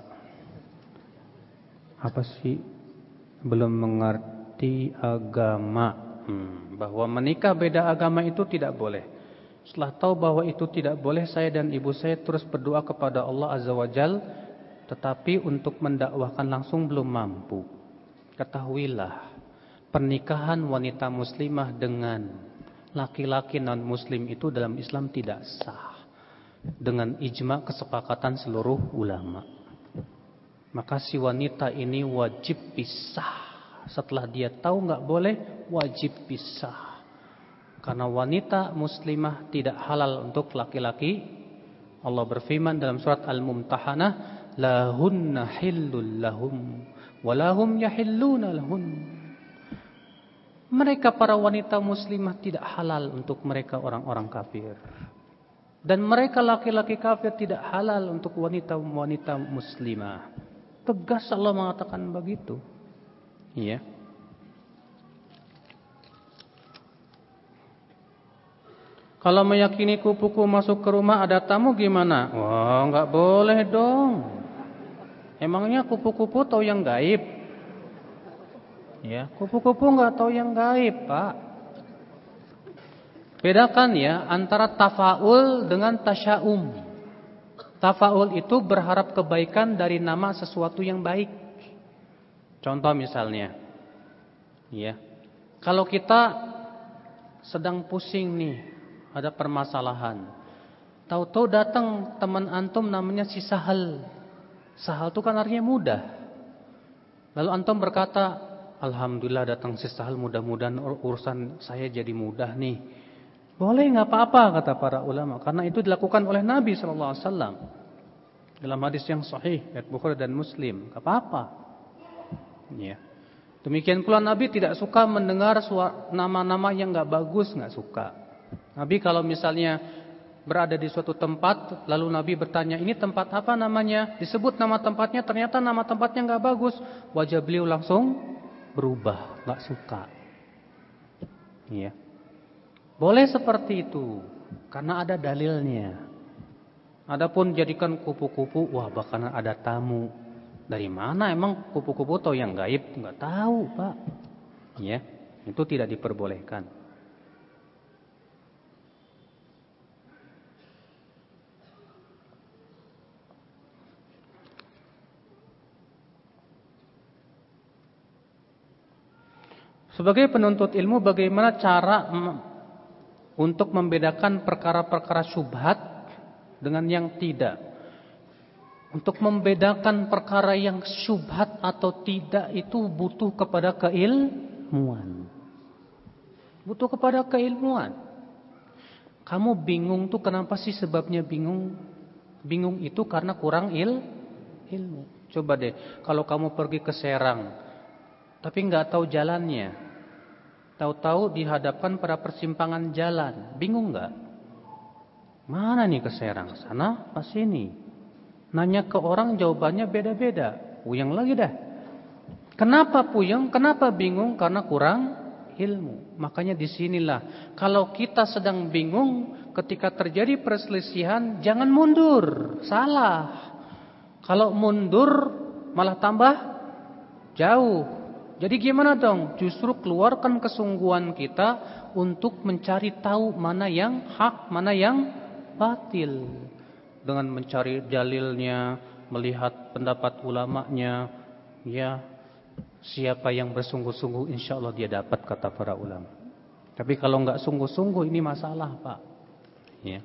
Apa sih? Belum mengerti agama. Bahwa menikah beda agama itu tidak boleh. Setelah tahu bahwa itu tidak boleh, saya dan ibu saya terus berdoa kepada Allah Azza wa Jal. Tetapi untuk mendakwahkan langsung belum mampu. Ketahuilah, pernikahan wanita muslimah dengan laki-laki non-muslim itu dalam Islam tidak sah. Dengan ijma kesepakatan seluruh ulama. Maka si wanita ini wajib pisah. Setelah dia tahu nggak boleh, wajib pisah. Karena wanita muslimah tidak halal untuk laki-laki. Allah berfirman dalam surat Al-Mumtahanah, lahunna hillul lahum walahum yahilluna lahun. Mereka para wanita muslimah tidak halal untuk mereka orang-orang kafir. Dan mereka laki-laki kafir tidak halal untuk wanita-wanita muslimah. Tegas Allah mengatakan begitu. Iya. Kalau meyakini kupu-kupu masuk ke rumah ada tamu gimana? Wah, enggak boleh dong. Emangnya kupu-kupu tahu yang gaib? Ya, kupu-kupu enggak tahu yang gaib, Pak. Bedakan ya antara tafaul dengan tasya'um. Tafaul itu berharap kebaikan dari nama sesuatu yang baik. Contoh misalnya, ya, kalau kita sedang pusing nih, ada permasalahan, tahu-tahu datang teman antum namanya si Sahal. Sahal itu kan artinya mudah. Lalu antum berkata, alhamdulillah datang si Sahal, mudah-mudahan urusan saya jadi mudah nih. Boleh, nggak apa-apa kata para ulama, karena itu dilakukan oleh Nabi SAW dalam hadis yang sahih riwayat Bukhari dan Muslim. Nggak apa-apa. Ya. Demikian pula Nabi tidak suka mendengar nama-nama yang nggak bagus, nggak suka. Nabi kalau misalnya berada di suatu tempat, lalu Nabi bertanya, ini tempat apa namanya? Disebut nama tempatnya, ternyata nama tempatnya nggak bagus. Wajah beliau langsung berubah, nggak suka. Iya. Boleh seperti itu, karena ada dalilnya. Adapun jadikan kupu-kupu, wah bakalan ada tamu. Dari mana emang kupu-kupu tahu yang gaib? Nggak tahu, Pak. Ya, itu tidak diperbolehkan. Sebagai penuntut ilmu, bagaimana cara untuk membedakan perkara-perkara syubhat dengan yang tidak? Untuk membedakan perkara yang syubhat atau tidak itu butuh kepada keilmuan. Butuh kepada keilmuan. Kamu bingung tuh kenapa sih sebabnya bingung? Bingung itu karena kurang ilmu. Coba deh, kalau kamu pergi ke Serang tapi nggak tahu jalannya, tahu-tahu dihadapkan pada persimpangan jalan, bingung nggak? Mana nih ke Serang? Sana pas sini. Nanya ke orang jawabannya beda-beda. Puyeng lagi dah. Kenapa puyeng? Kenapa bingung? Karena kurang ilmu. Makanya disinilah kalau kita sedang bingung ketika terjadi perselisihan, jangan mundur. Salah. Kalau mundur malah tambah jauh. Jadi gimana dong? Justru keluarkan kesungguhan kita untuk mencari tahu mana yang hak, mana yang batil. Dengan mencari dalilnya, melihat pendapat ulamanya, ya, siapa yang bersungguh-sungguh insya Allah dia dapat, kata para ulama. Tapi kalau nggak sungguh-sungguh ini masalah, Pak. Ya.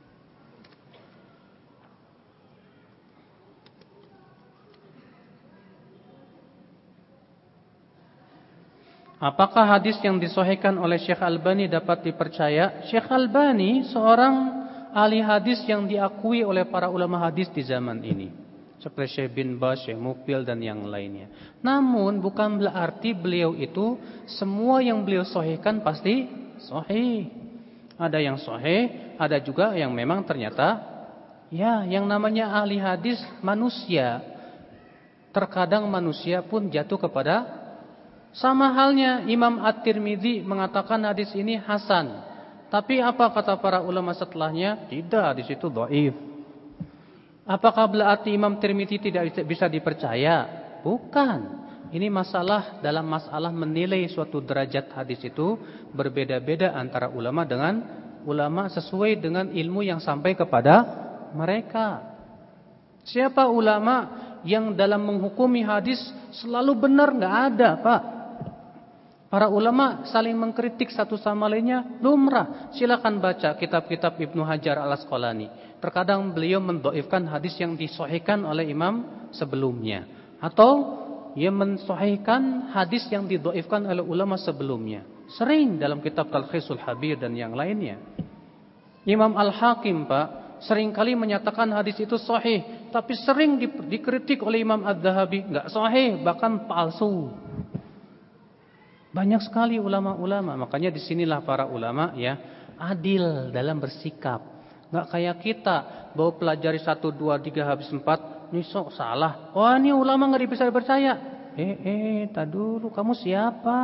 Apakah hadis yang disahihkan oleh Syekh Albani dapat dipercaya? Syekh Albani seorang ahli hadis yang diakui oleh para ulama hadis di zaman ini, seperti Syekh bin Baz, Syekh Mukbil dan yang lainnya. Namun bukan berarti beliau itu semua yang beliau sahihkan pasti sahih. Ada yang sahih, ada juga yang memang ternyata ya, yang namanya ahli hadis manusia. Terkadang manusia pun jatuh kepada, sama halnya Imam At-Tirmidzi mengatakan hadis ini hasan. Tapi apa kata para ulama setelahnya? Tidak, di situ dhaif. Apakah berarti Imam Tirmidzi tidak bisa dipercaya? Bukan. Ini masalah, dalam masalah menilai suatu derajat hadis itu berbeda-beda antara ulama dengan ulama sesuai dengan ilmu yang sampai kepada mereka. Siapa ulama yang dalam menghukumi hadis selalu benar? Nggak ada, Pak. Para ulama saling mengkritik satu sama lainnya lumrah. Silakan baca kitab-kitab Ibnu Hajar Al-Asqalani. Terkadang beliau mendhaifkan hadis yang disahihkan oleh imam sebelumnya, atau ia mensahihkan hadis yang didhaifkan oleh ulama sebelumnya. Sering dalam kitab Talkhisul Habir dan yang lainnya. Imam Al-Hakim, Pak, seringkali menyatakan hadis itu sahih, tapi sering dikritik oleh Imam Az-Zahabi, enggak sahih, bahkan palsu. Banyak sekali ulama-ulama. Makanya disinilah para ulama ya adil dalam bersikap. Nggak kayak kita bawa pelajari 1, 2, 3 habis 4, ini sok salah. Wah, ini ulama nggak bisa dipercaya. Tak dulu, kamu siapa?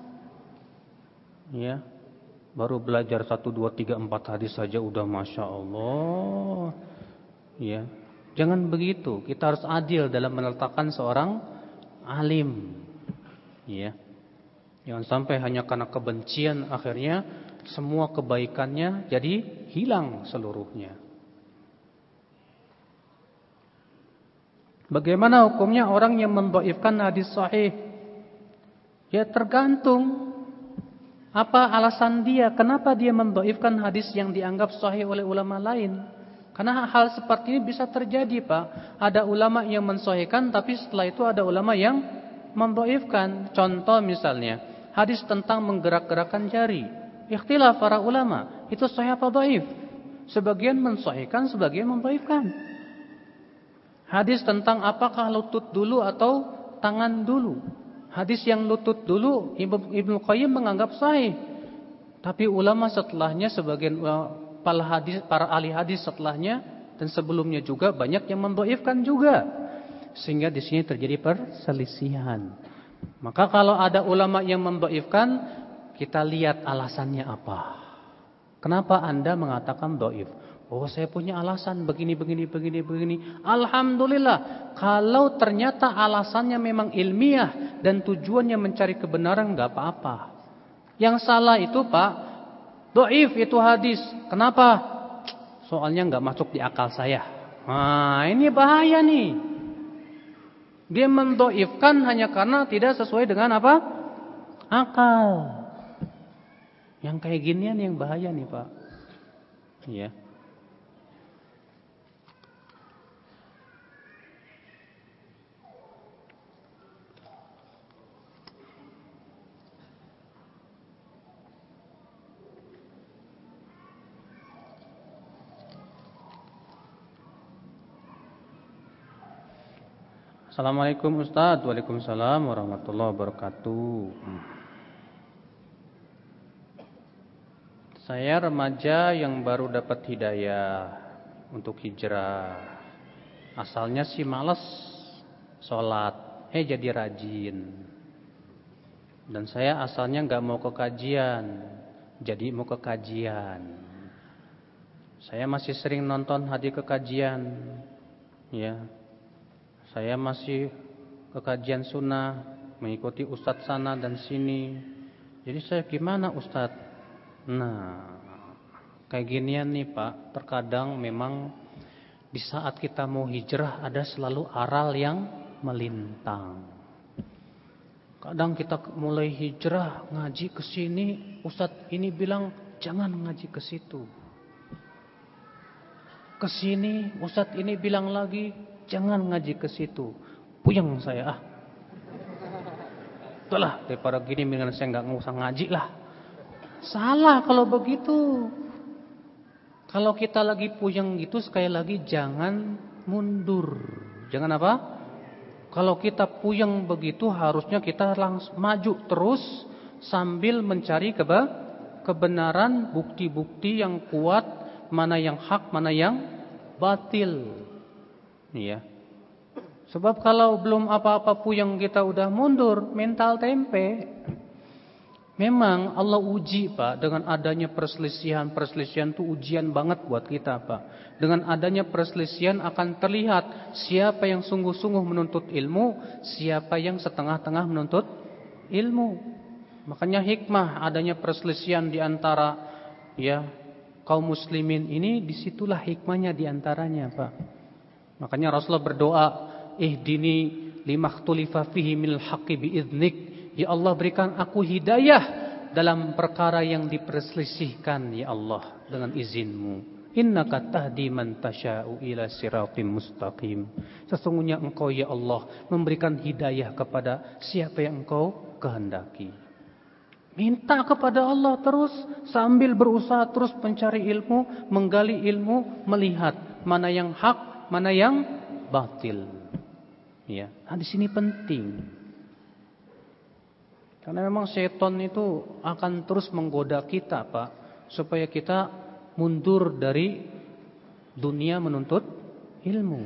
Ya, baru belajar 1, 2, 3, 4 hadis saja udah masya Allah. Ya, jangan begitu. Kita harus adil dalam meletakkan seorang alim. Ya. Jangan sampai hanya karena kebencian akhirnya semua kebaikannya jadi hilang seluruhnya. Bagaimana hukumnya orang yang mendhaifkan hadis sahih? Ya tergantung apa alasan dia, kenapa dia mendhaifkan hadis yang dianggap sahih oleh ulama lain. Karena hal seperti ini bisa terjadi, Pak. Ada ulama yang mensahihkan tapi setelah itu ada ulama yang mendhaifkan. Contoh misalnya hadis tentang menggerak-gerakkan jari. Ikhtilaf para ulama, itu sahih apa dhaif? Sebagian mensahihkan, sebagian mendhaifkan. Hadis tentang apakah lutut dulu atau tangan dulu. Hadis yang lutut dulu Ibnu Qayyim menganggap sahih. Tapi ulama setelahnya, sebagian para ahli hadis setelahnya dan sebelumnya juga banyak yang mendhaifkan juga. Sehingga di sini terjadi perselisihan. Maka kalau ada ulama yang mendhaifkan, kita lihat alasannya apa. Kenapa Anda mengatakan dhaif? Oh, saya punya alasan begini. Alhamdulillah, kalau ternyata alasannya memang ilmiah dan tujuannya mencari kebenaran, enggak apa-apa. Yang salah itu, Pak, dhaif itu hadis. Kenapa? Soalnya enggak masuk di akal saya. Nah, ini bahaya nih. Dia mendhaifkan hanya karena tidak sesuai dengan apa? akal. Yang kayak ginian yang bahaya nih Pak. Iya. Assalamualaikum Ustaz. Waalaikumsalam warahmatullahi wabarakatuh. Saya remaja yang baru dapat hidayah untuk hijrah. Asalnya sih malas sholat, jadi rajin. Dan saya asalnya gak mau ke kajian, jadi mau ke kajian. Saya masih sering nonton hadir ke kajian, ya. Saya masih ke kajian sunnah, mengikuti ustadz sana dan sini. Jadi saya gimana Ustadz? Nah, kayak ginian nih Pak. Terkadang memang di saat kita mau hijrah ada selalu aral yang melintang. Kadang kita mulai hijrah ngaji ke sini, ustadz ini bilang jangan ngaji ke situ. Ke sini ustadz ini bilang lagi jangan ngaji ke situ. Puyeng saya Itulah daripada gini mendingan saya nggak usah ngaji lah. Salah kalau begitu. Kalau kita lagi puyeng gitu sekali lagi jangan mundur. Jangan apa? Kalau kita puyeng begitu harusnya kita langsung maju terus sambil mencari kebenaran, bukti-bukti yang kuat, mana yang hak, mana yang batil. Iya. Sebab kalau belum apa-apa puyeng kita udah mundur, mental tempe. Memang Allah uji Pak, dengan adanya perselisihan itu ujian banget buat kita Pak. Dengan adanya perselisihan akan terlihat siapa yang sungguh-sungguh menuntut ilmu, siapa yang setengah-tengah menuntut ilmu. Makanya hikmah adanya perselisihan di antara kaum muslimin ini, disitulah hikmahnya di antaranya Pak. Makanya Rasulullah berdoa, ihdini limakhtulifa fihi minal haqqi biiznik. Ya Allah berikan aku hidayah dalam perkara yang diperselisihkan ya Allah dengan izinmu. Innaka tahdi man tasya'u ila siratim mustaqim. Sesungguhnya engkau ya Allah memberikan hidayah kepada siapa yang engkau kehendaki. Minta kepada Allah terus sambil berusaha terus mencari ilmu, menggali ilmu, melihat mana yang hak, mana yang batil. Ya, di sini penting. Karena memang setan itu akan terus menggoda kita Pak, supaya kita mundur dari dunia menuntut ilmu.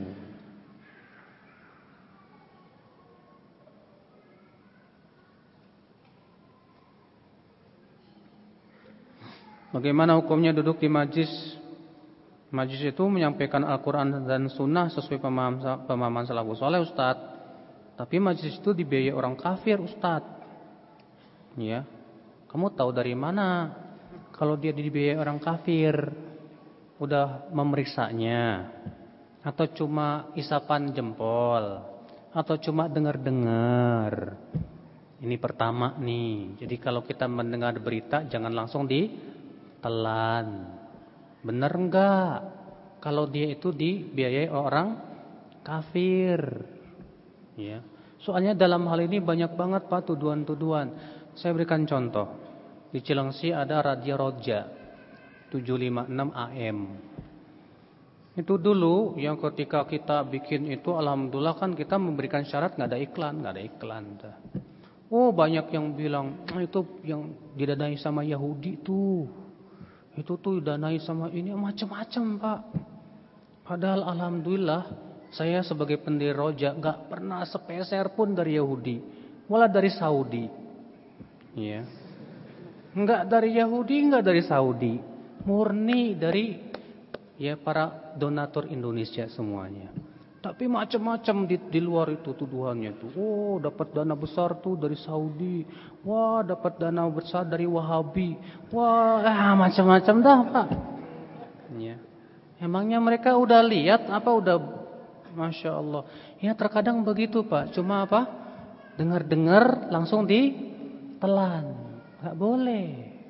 Bagaimana hukumnya duduk di majlis? Majlis itu menyampaikan Al-Quran dan Sunnah sesuai pemahaman salafus saleh Ustaz. Tapi majlis itu dibiayai orang kafir Ustaz. Ya, kamu tahu dari mana kalau dia dibiayai orang kafir? Udah memeriksanya? Atau cuma isapan jempol? Atau cuma dengar-dengar? Ini pertama nih. Jadi kalau kita mendengar berita jangan langsung ditelan. Benar enggak? Kalau dia itu dibiayai orang kafir? Ya. Soalnya dalam hal ini banyak banget Pak tuduhan-tuduhan. Saya berikan contoh. Di Cilengsi ada Radio Roja 756 AM. Itu dulu yang ketika kita bikin itu alhamdulillah kan kita memberikan syarat nggak ada iklan. Oh banyak yang bilang itu yang didanai sama Yahudi tuh. Itu tuh didanai sama ini macam-macam Pak. Padahal alhamdulillah saya sebagai pendiri Roja nggak pernah sepeser pun dari Yahudi, malah dari Saudi. Ya, enggak dari Yahudi, enggak dari Saudi, murni dari para donatur Indonesia semuanya. Tapi macam-macam di luar itu tuduhannya tuh. Oh, dapat dana besar tuh dari Saudi. Wah, dapat dana besar dari Wahabi. Wah, macam-macam dah Pak. Ya, emangnya mereka udah lihat apa udah, Masya Allah. Ya terkadang begitu Pak. Cuma apa? Dengar-dengar langsung telan. Nggak boleh.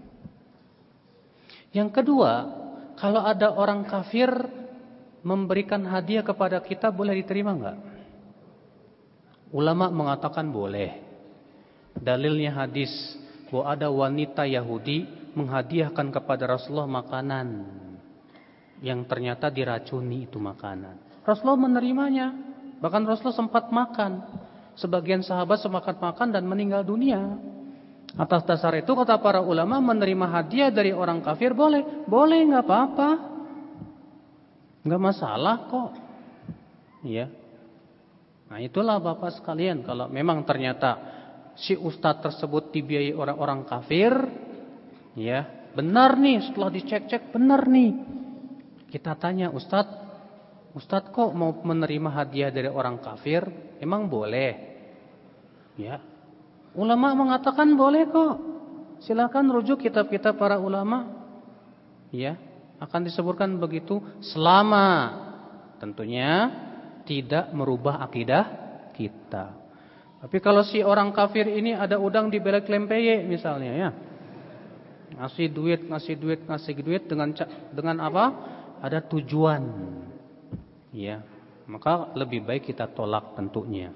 Yang kedua, kalau ada orang kafir memberikan hadiah kepada kita, boleh diterima nggak? Ulama mengatakan boleh. Dalilnya hadis bahwa ada wanita Yahudi menghadiahkan kepada Rasulullah makanan yang ternyata diracuni itu makanan. Rasulullah menerimanya. Bahkan Rasulullah sempat makan. Sebagian sahabat sempat makan dan meninggal dunia. Atas dasar itu kata para ulama, menerima hadiah dari orang kafir boleh. Boleh, nggak apa-apa. Nggak masalah kok. Ya. Nah itulah Bapak sekalian, kalau memang ternyata si ustadz tersebut dibiayai orang-orang kafir, ya benar nih, setelah dicek-cek benar nih. Kita tanya, Ustadz kok mau menerima hadiah dari orang kafir? Emang boleh? Ya, ulama mengatakan boleh kok. Silakan rujuk kitab-kitab para ulama. Ya, akan disebutkan begitu selama tentunya tidak merubah akidah kita. Tapi kalau si orang kafir ini ada udang di belek lempeye misalnya ya. Ngasih duit dengan apa? Ada tujuan. Ya. Maka lebih baik kita tolak tentunya.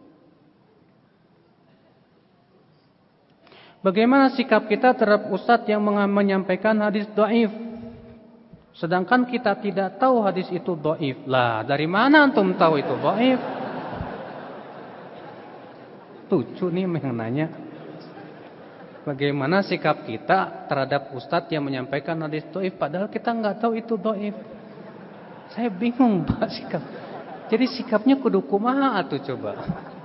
Bagaimana sikap kita terhadap ustadz yang menyampaikan hadis dhaif? Sedangkan kita tidak tahu hadis itu dhaif. Lah, dari mana antum tahu itu dhaif? Lucu nih yang nanya. Bagaimana sikap kita terhadap ustadz yang menyampaikan hadis dhaif padahal kita nggak tahu itu dhaif? Saya bingung Pak sikap. Jadi sikapnya kudu kumaha atuh coba.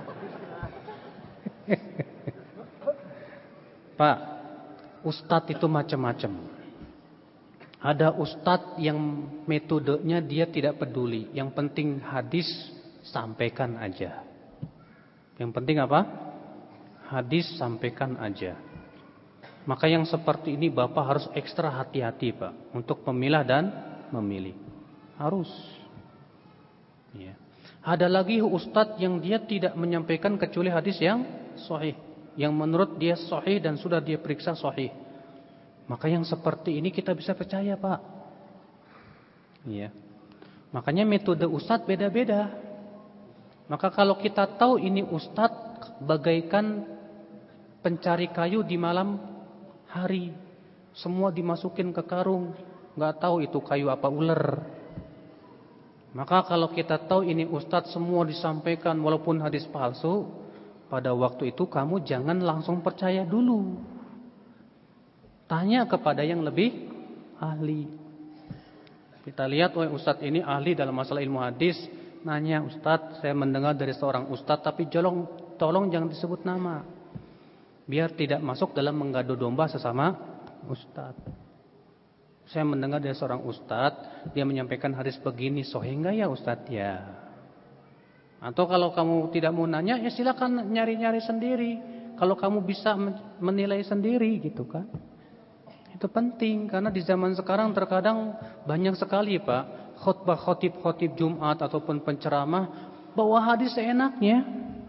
Pak, ustadz itu macam-macam. Ada ustadz yang metodenya dia tidak peduli. Yang penting hadis sampaikan aja. Yang penting apa? Hadis sampaikan aja. Maka yang seperti ini Bapak harus ekstra hati-hati Pak. Untuk memilah dan memilih. Harus. Ya. Ada lagi ustadz yang dia tidak menyampaikan kecuali hadis yang sahih. Yang menurut dia sahih dan sudah dia periksa sahih. Maka yang seperti ini kita bisa percaya Pak. Ya. Makanya metode ustadz beda-beda. Maka kalau kita tahu ini ustadz bagaikan pencari kayu di malam hari. Semua dimasukin ke karung. Gak tahu itu kayu apa ular. Maka kalau kita tahu ini ustadz semua disampaikan walaupun hadis palsu. Pada waktu itu kamu jangan langsung percaya dulu. Tanya kepada yang lebih ahli. Kita lihat ustadz ini ahli dalam masalah ilmu hadis. Nanya, ustadz saya mendengar dari seorang ustadz tapi tolong jangan disebut nama. Biar tidak masuk dalam menggadu domba sesama ustadz. Saya mendengar dari seorang ustadz. Dia menyampaikan hadis begini. Sahih enggak ya ustadz ya? Atau kalau kamu tidak mau nanya ya silakan nyari-nyari sendiri. Kalau kamu bisa menilai sendiri gitu kan. Itu penting karena di zaman sekarang terkadang banyak sekali Pak khotib Jumat ataupun penceramah bawa hadis seenaknya.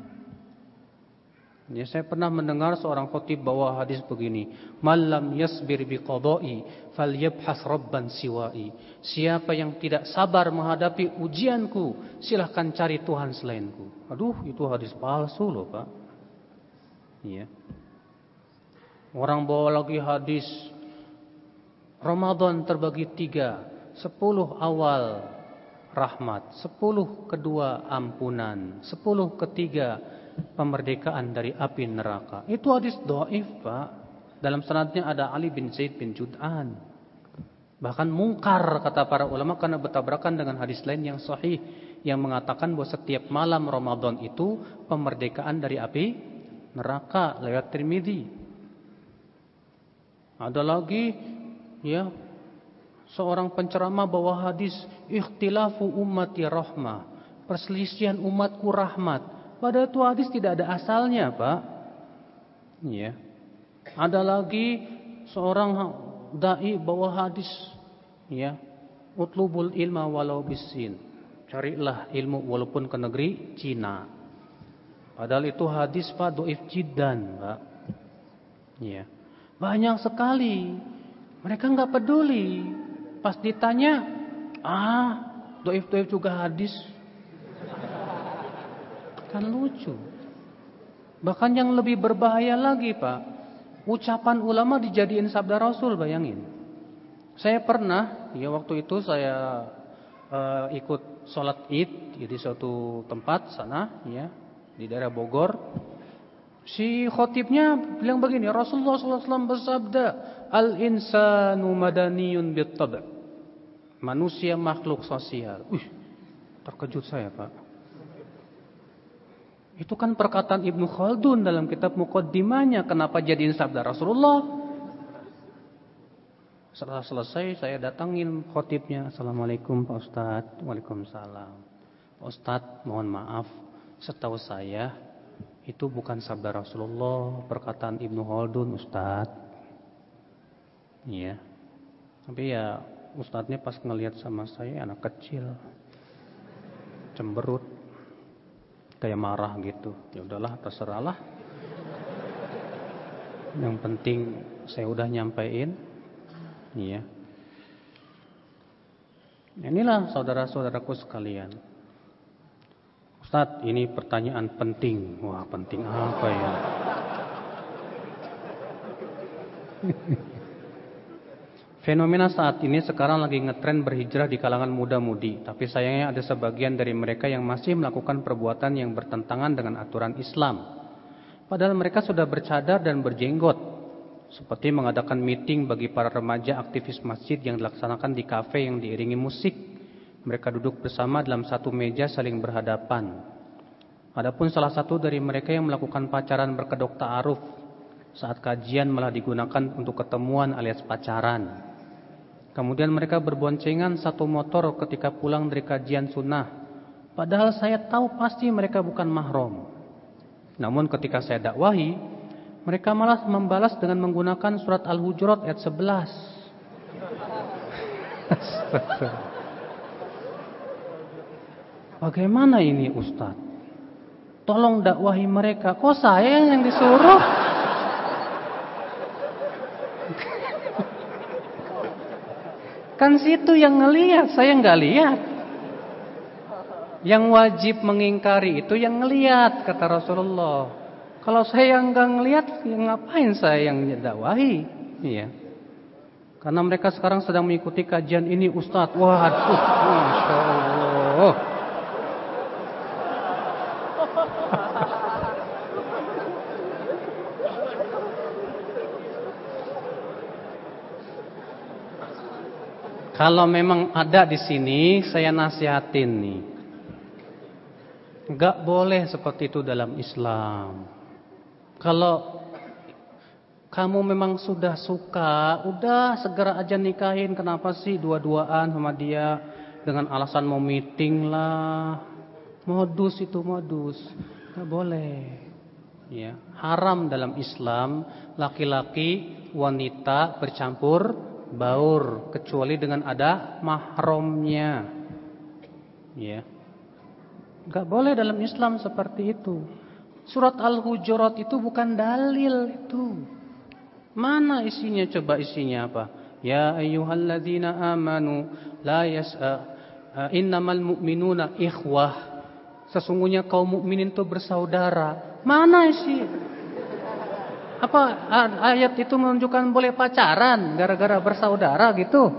Ya, saya pernah mendengar seorang khotib bawa hadis begini, "Malam yasbir biqada'i falyabhas rabban siwa'i." Siapa yang tidak sabar menghadapi ujianku, silahkan cari Tuhan selainku. Aduh, itu hadis palsu loh Pak. Iya. Orang bawa lagi hadis Ramadan terbagi 3, 10 awal rahmat, 10 kedua ampunan, 10 ketiga pemerdekaan dari api neraka. Itu hadis dhaif Pak. Dalam sanadnya ada Ali bin Zaid bin Jud'an. Bahkan mungkar kata para ulama karena bertabrakan dengan hadis lain yang sahih yang mengatakan bahwa setiap malam Ramadan itu pemerdekaan dari api neraka lewat Tirmidzi. Ada lagi ya, seorang penceramah bawa hadis ikhtilafu ummati rahmah, perselisihan umatku rahmat. Padahal itu hadis tidak ada asalnya Pak. Ya. Ada lagi seorang dai bawa hadis ya, utlubul ilma walau bisin. Carilah ilmu walaupun ke negeri Cina. Padahal itu hadis Pak dhaif jiddan Pak. Ya. Banyak sekali. Mereka nggak peduli. Pas ditanya, doif-doif juga hadis. Kan lucu. Bahkan yang lebih berbahaya lagi, Pak, ucapan ulama dijadiin sabda Rasul, bayangin. Saya pernah, ya waktu itu saya ikut sholat Id di suatu tempat sana, ya di daerah Bogor. Si khotibnya bilang begini, Rasulullah SAW bersabda, al-insanu madaniyun bit-tab'. Manusia makhluk sosial. Terkejut saya, Pak. Itu kan perkataan Ibnu Khaldun dalam kitab Muqaddimahnya. Kenapa jadiin sabda Rasulullah? Setelah selesai saya datangin khotibnya. Assalamualaikum Pak Ustadz. Waalaikumsalam. Pak Ustadz, mohon maaf. Setahu saya itu bukan sabda Rasulullah, perkataan Ibnu Khaldun, Ustadz. Iya. Tapi ya Ustadznya pas ngelihat sama saya anak kecil, cemberut, kayak marah gitu. Ya udahlah, terserahlah. Yang penting saya udah nyampein. Iya. Inilah saudara-saudaraku sekalian. Ustadz, ini pertanyaan penting. Wah, penting apa ya? Fenomena saat ini sekarang lagi ngetren berhijrah di kalangan muda-mudi. Tapi sayangnya ada sebagian dari mereka yang masih melakukan perbuatan yang bertentangan dengan aturan Islam. Padahal mereka sudah bercadar dan berjenggot. Seperti mengadakan meeting bagi para remaja aktivis masjid yang dilaksanakan di kafe yang diiringi musik. Mereka duduk bersama dalam satu meja saling berhadapan. Adapun salah satu dari mereka yang melakukan pacaran berkedok ta'aruf. Saat kajian malah digunakan untuk ketemuan alias pacaran. Kemudian mereka berboncengan satu motor ketika pulang dari kajian sunnah. Padahal saya tahu pasti mereka bukan mahram. Namun ketika saya dakwahi, mereka malah membalas dengan menggunakan surat Al-Hujurat ayat 11. Bagaimana ini Ustadz? Tolong dakwahi mereka. Kok saya yang disuruh? Kan situ yang ngelihat, saya nggak lihat. Yang wajib mengingkari itu yang ngelihat, kata Rasulullah. Kalau saya yang nggak ngelihat, ya ngapain saya yang dakwahi? Iya. Karena mereka sekarang sedang mengikuti kajian ini, Ustadz. Waduh, Masya Allah. Kalau memang ada di sini, saya nasihatin nih. Enggak boleh seperti itu dalam Islam. Kalau kamu memang sudah suka, udah segera aja nikahin. Kenapa sih dua-duaan sama dia dengan alasan mau meeting lah. Modus itu modus. Enggak boleh. Ya, haram dalam Islam laki-laki wanita bercampur baur kecuali dengan ada mahramnya. Ya. Enggak boleh dalam Islam seperti itu. Surat Al-Hujurat itu bukan dalil itu. Mana isinya, coba isinya apa? Ya ayyuhalladzina amanu la innamal mu'minuna ikhwah. Sesungguhnya kaum mukminin itu bersaudara. Mana isi? Apa ayat itu menunjukkan boleh pacaran gara-gara bersaudara gitu?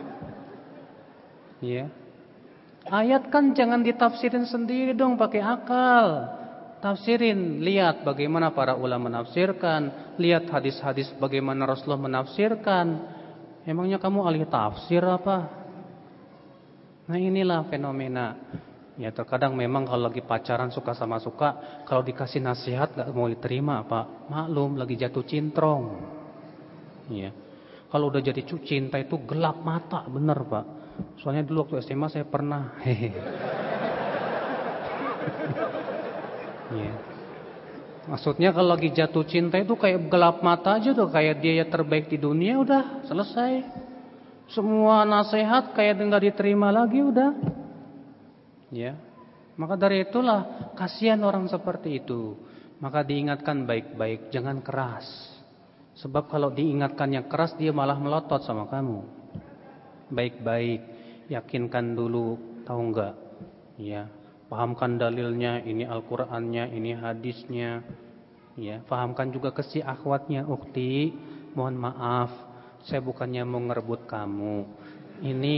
Ya. Ayat kan jangan ditafsirin sendiri dong, pakai akal. Tafsirin, lihat bagaimana para ulama menafsirkan, lihat hadis-hadis bagaimana Rasulullah menafsirkan. Emangnya kamu ahli tafsir apa? Nah, inilah fenomena. Ya, terkadang memang kalau lagi pacaran suka sama suka, kalau dikasih nasihat gak mau diterima, Pak. Maklum, lagi jatuh cintrong. Ya. Kalau udah jadi cinta itu gelap mata, bener, Pak. Soalnya dulu waktu SMA saya pernah. Ya. Maksudnya kalau lagi jatuh cinta itu kayak gelap mata aja tuh, kayak dia yang terbaik di dunia, udah selesai. Semua nasihat kayak nggak diterima lagi, udah. Ya, maka dari itulah kasihan orang seperti itu. Maka diingatkan baik-baik, jangan keras. Sebab kalau diingatkan yang keras dia malah melotot sama kamu. Baik-baik, yakinkan dulu, tahu enggak? Ya, pahamkan dalilnya, ini Al-Qur'annya, ini hadisnya. Ya, pahamkan juga ke si akhwatnya, "Ukhti, mohon maaf, saya bukannya mau ngerebut kamu. Ini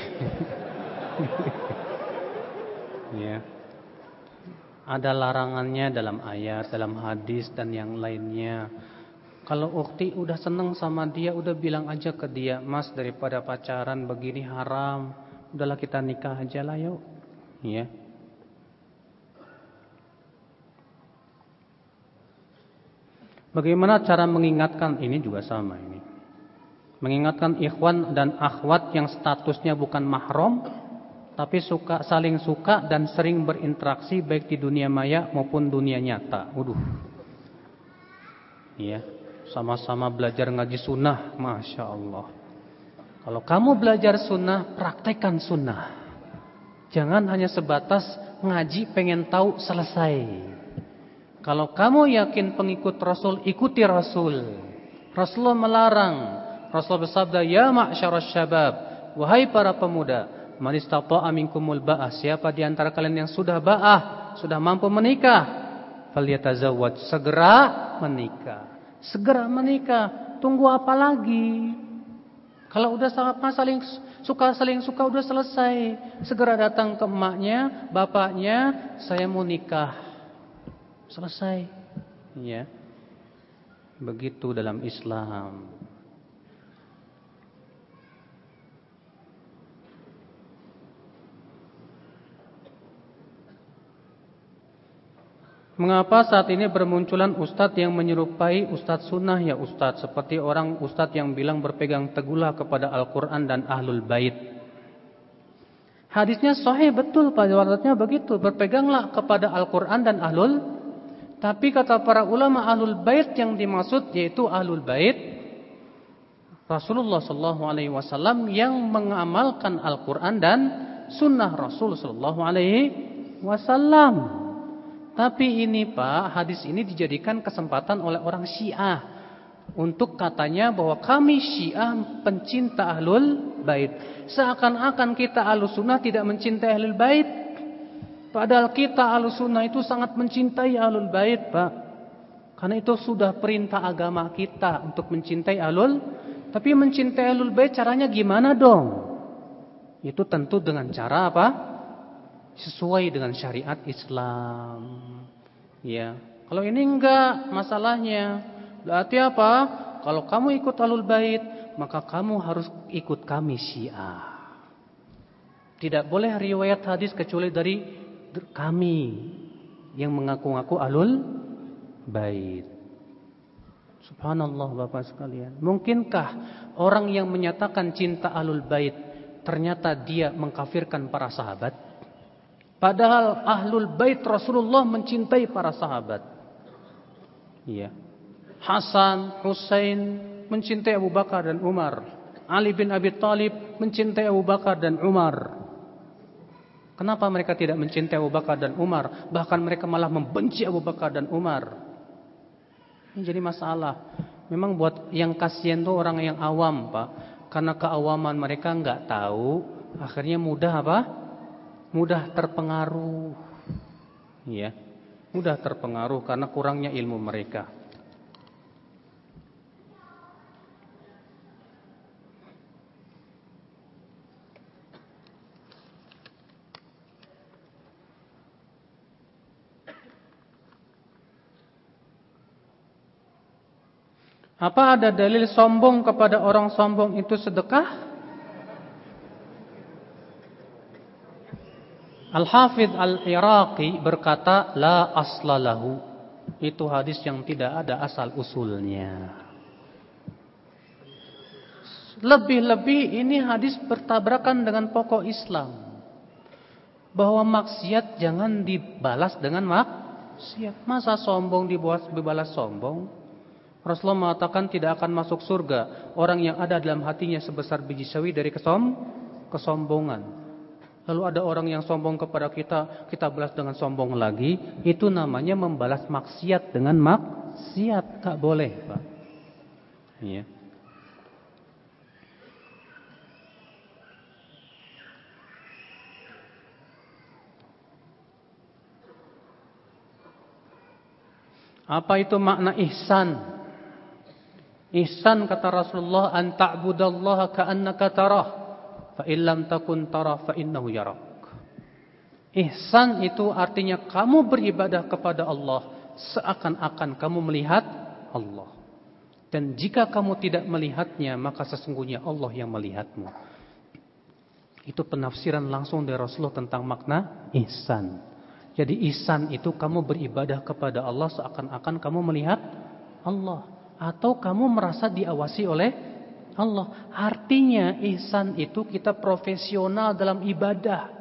ya. Ada larangannya dalam ayat, dalam hadis dan yang lainnya. Kalau ukhti udah seneng sama dia, udah bilang aja ke dia, "Mas, daripada pacaran begini haram, udahlah kita nikah aja lah yuk." Ya. Bagaimana cara mengingatkan? Ini juga sama ini. Mengingatkan ikhwan dan akhwat yang statusnya bukan mahram, tapi saling suka dan sering berinteraksi baik di dunia maya maupun dunia nyata. Iya, sama-sama belajar ngaji sunnah, Masya Allah. Kalau kamu belajar sunnah, praktekkan sunnah. Jangan hanya sebatas ngaji pengen tahu selesai. Kalau kamu yakin pengikut Rasul, ikuti Rasul. Rasulullah melarang. Rasul bersabda, "Ya ma'syarasy syabab, wahai para pemuda, man istata'a minkumul ba'ah, siapa di antara kalian yang sudah ba'ah, sudah mampu menikah, falyatazawwaj, segera menikah." Segera menikah. Tunggu apa lagi? Kalau udah saling suka udah selesai. Segera datang ke emaknya, bapaknya, "Saya mau nikah." Selesai. Ya. Begitu dalam Islam. Mengapa saat ini bermunculan ustadz yang menyerupai ustadz sunnah ya ustadz? Seperti orang ustadz yang bilang berpegang teguhlah kepada Al-Quran dan Ahlul Bait. Hadisnya sahih betul, pada waktunya begitu. Berpeganglah kepada Al-Quran dan Ahlul. Tapi kata para ulama, Ahlul Bait yang dimaksud yaitu Ahlul Bait Rasulullah SAW yang mengamalkan Al-Quran dan sunnah Rasul SAW. Tapi ini Pak, hadis ini dijadikan kesempatan oleh orang Syiah untuk katanya bahwa kami Syiah pencinta Ahlul Bait. Seakan-akan kita Ahlus Sunnah tidak mencintai Ahlul Bait. Padahal kita Ahlus Sunnah itu sangat mencintai Ahlul Bait, Pak. Karena itu sudah perintah agama kita untuk mencintai Ahlul. Tapi mencintai Ahlul Bait caranya gimana dong? Itu tentu dengan cara apa? Sesuai dengan syariat Islam. Ya. Kalau ini enggak masalahnya. Berarti apa? Kalau kamu ikut Ahlul Bait, maka kamu harus ikut kami Syiah. Tidak boleh riwayat hadis kecuali dari kami yang mengaku-ngaku Ahlul Bait. Subhanallah Bapak sekalian. Mungkinkah orang yang menyatakan cinta Ahlul Bait ternyata dia mengkafirkan para sahabat? Padahal Ahlul Bait Rasulullah mencintai para sahabat. Iya. Hasan, Husain mencintai Abu Bakar dan Umar. Ali bin Abi Thalib mencintai Abu Bakar dan Umar. Kenapa mereka tidak mencintai Abu Bakar dan Umar? Bahkan mereka malah membenci Abu Bakar dan Umar. Ini jadi masalah. Memang buat yang kasihan tuh orang yang awam, Pak. Karena keawaman mereka enggak tahu, akhirnya mudah apa? Mudah terpengaruh. Ya. Mudah terpengaruh karena kurangnya ilmu mereka. Apa ada dalil sombong kepada orang sombong itu sedekah? Al-Hafidh Al-Iraqi berkata, la aslalahu. Itu hadis yang tidak ada asal usulnya. Lebih-lebih ini hadis bertabrakan dengan pokok Islam. Bahwa maksiat jangan dibalas dengan maksiat. Masa sombong dibalas sombong? Rasulullah mengatakan tidak akan masuk surga orang yang ada dalam hatinya sebesar biji sawi dari kesombongan. Lalu ada orang yang sombong kepada kita, kita balas dengan sombong lagi. Itu namanya membalas maksiat dengan maksiat. Gak boleh, Pak. Ya. Apa itu makna ihsan? Ihsan kata Rasulullah, an ta'budallaha ka'annaka tarah, fa illam takun tarah fa innahu yarak. Ihsan itu artinya kamu beribadah kepada Allah seakan-akan kamu melihat Allah. Dan jika kamu tidak melihatnya, maka sesungguhnya Allah yang melihatmu. Itu penafsiran langsung dari Rasulullah tentang makna ihsan. Jadi ihsan itu kamu beribadah kepada Allah seakan-akan kamu melihat Allah, atau kamu merasa diawasi oleh Allah. Artinya ihsan itu kita profesional dalam ibadah.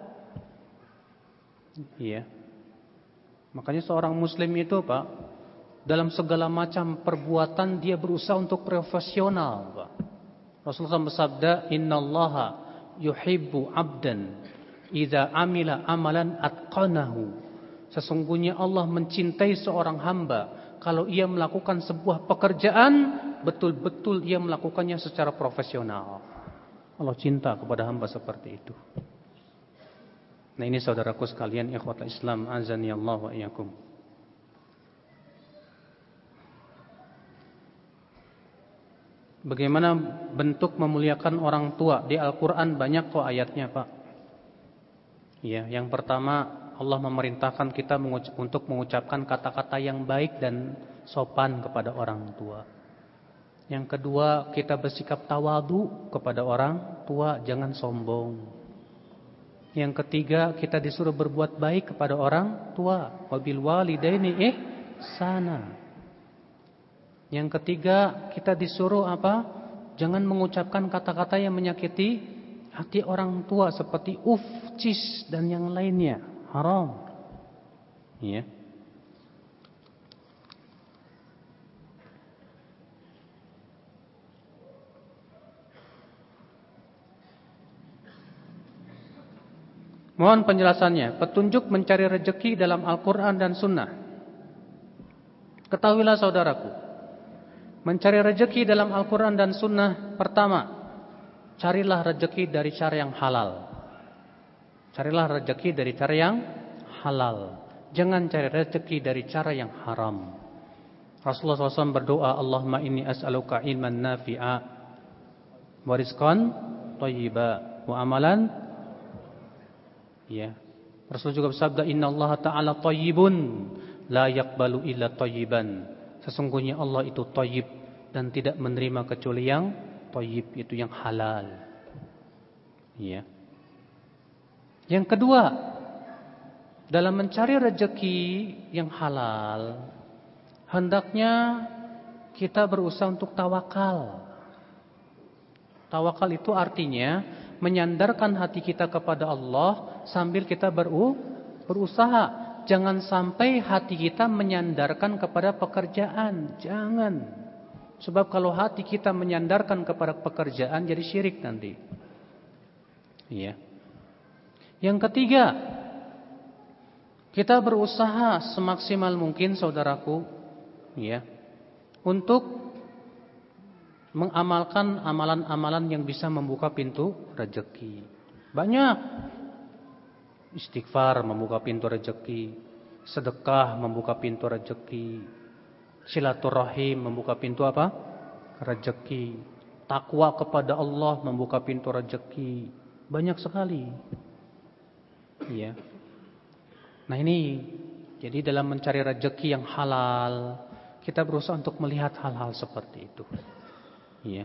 Iya. Makanya seorang muslim itu, Pak, dalam segala macam perbuatan dia berusaha untuk profesional, Pak. Rasulullah bersabda, "Innallaha yuhibbu 'abdan idza amila amalan atqanahu." Sesungguhnya Allah mencintai seorang hamba kalau ia melakukan sebuah pekerjaan betul-betul ia melakukannya secara profesional. Allah cinta kepada hamba seperti itu. Nah, ini saudaraku sekalian, ikhwatul Islam, azani Allah wa iyyakum. Bagaimana bentuk memuliakan orang tua? Di Al-Qur'an banyak kok ayatnya, Pak. Ya, yang pertama Allah memerintahkan kita untuk mengucapkan kata-kata yang baik dan sopan kepada orang tua. Yang kedua, kita bersikap tawadu kepada orang tua, jangan sombong. Yang ketiga, kita disuruh berbuat baik kepada orang tua. Wabil walidaini ihsana. Yang ketiga, kita disuruh apa? Jangan mengucapkan kata-kata yang menyakiti hati orang tua seperti uf, cis dan yang lainnya. Haram. Ya. Mohon penjelasannya. Petunjuk mencari rezeki dalam Al-Quran dan Sunnah. Ketahuilah saudaraku, mencari rezeki dalam Al-Quran dan Sunnah, pertama, carilah rezeki dari cara yang halal. Carilah rezeki dari cara yang halal. Jangan cari rezeki dari cara yang haram. Rasulullah SAW berdoa, Allahumma inni as'aluka ilman nafi'a wa rizqan thayyiba wa amalan. Ya. Rasul juga bersabda, Inna Allah Ta'ala thayyibun la yaqbalu illa thayyiban. Sesungguhnya Allah itu thayyib dan tidak menerima kecuali yang thayyib, itu yang halal. Ya. Yang kedua, dalam mencari rezeki yang halal, hendaknya kita berusaha untuk tawakal. Tawakal itu artinya menyandarkan hati kita kepada Allah sambil kita berusaha. Jangan sampai hati kita menyandarkan kepada pekerjaan. Jangan. Sebab kalau hati kita menyandarkan kepada pekerjaan, jadi syirik nanti. Iya. Yang ketiga, kita berusaha semaksimal mungkin saudaraku, ya, untuk mengamalkan amalan-amalan yang bisa membuka pintu rezeki. Banyak. Istighfar membuka pintu rezeki, sedekah membuka pintu rezeki, silaturahim membuka pintu apa? Rezeki. Takwa kepada Allah membuka pintu rezeki. Banyak sekali. Ya. Nah ini, jadi dalam mencari rezeki yang halal, kita berusaha untuk melihat hal-hal seperti itu. Ya.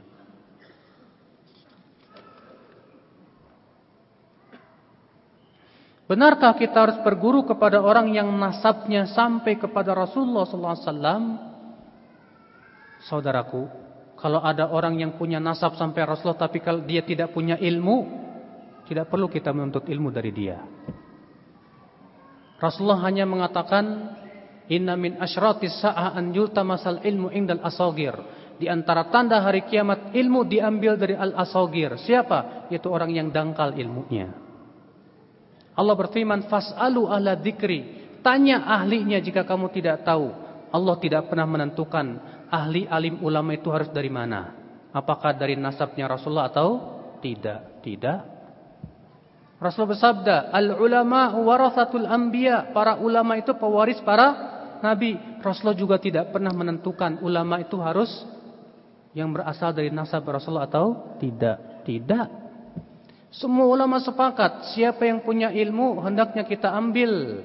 Benarkah kita harus berguru kepada orang yang nasabnya sampai kepada Rasulullah SAW? Saudaraku, kalau ada orang yang punya nasab sampai Rasulullah, tapi kalau dia tidak punya ilmu, tidak perlu kita menuntut ilmu dari dia. Rasulullah hanya mengatakan, Inna min asyratis sa'ah an yultamasal ilmu indal asagir. Di antara tanda hari kiamat, ilmu diambil dari al-asagir. Siapa? Yaitu orang yang dangkal ilmunya. Allah berfirman, Fas'alu ahla dzikri. Tanya ahlinya jika kamu tidak tahu. Allah tidak pernah menentukan ahli alim ulama itu harus dari mana? Apakah dari nasabnya Rasulullah atau tidak? Tidak. Rasul bersabda, al-ulama warathatul anbiya. Para ulama itu pewaris para nabi. Rasulullah juga tidak pernah menentukan ulama itu harus yang berasal dari nasab Rasulullah atau tidak. Tidak. Semua ulama sepakat, siapa yang punya ilmu hendaknya kita ambil.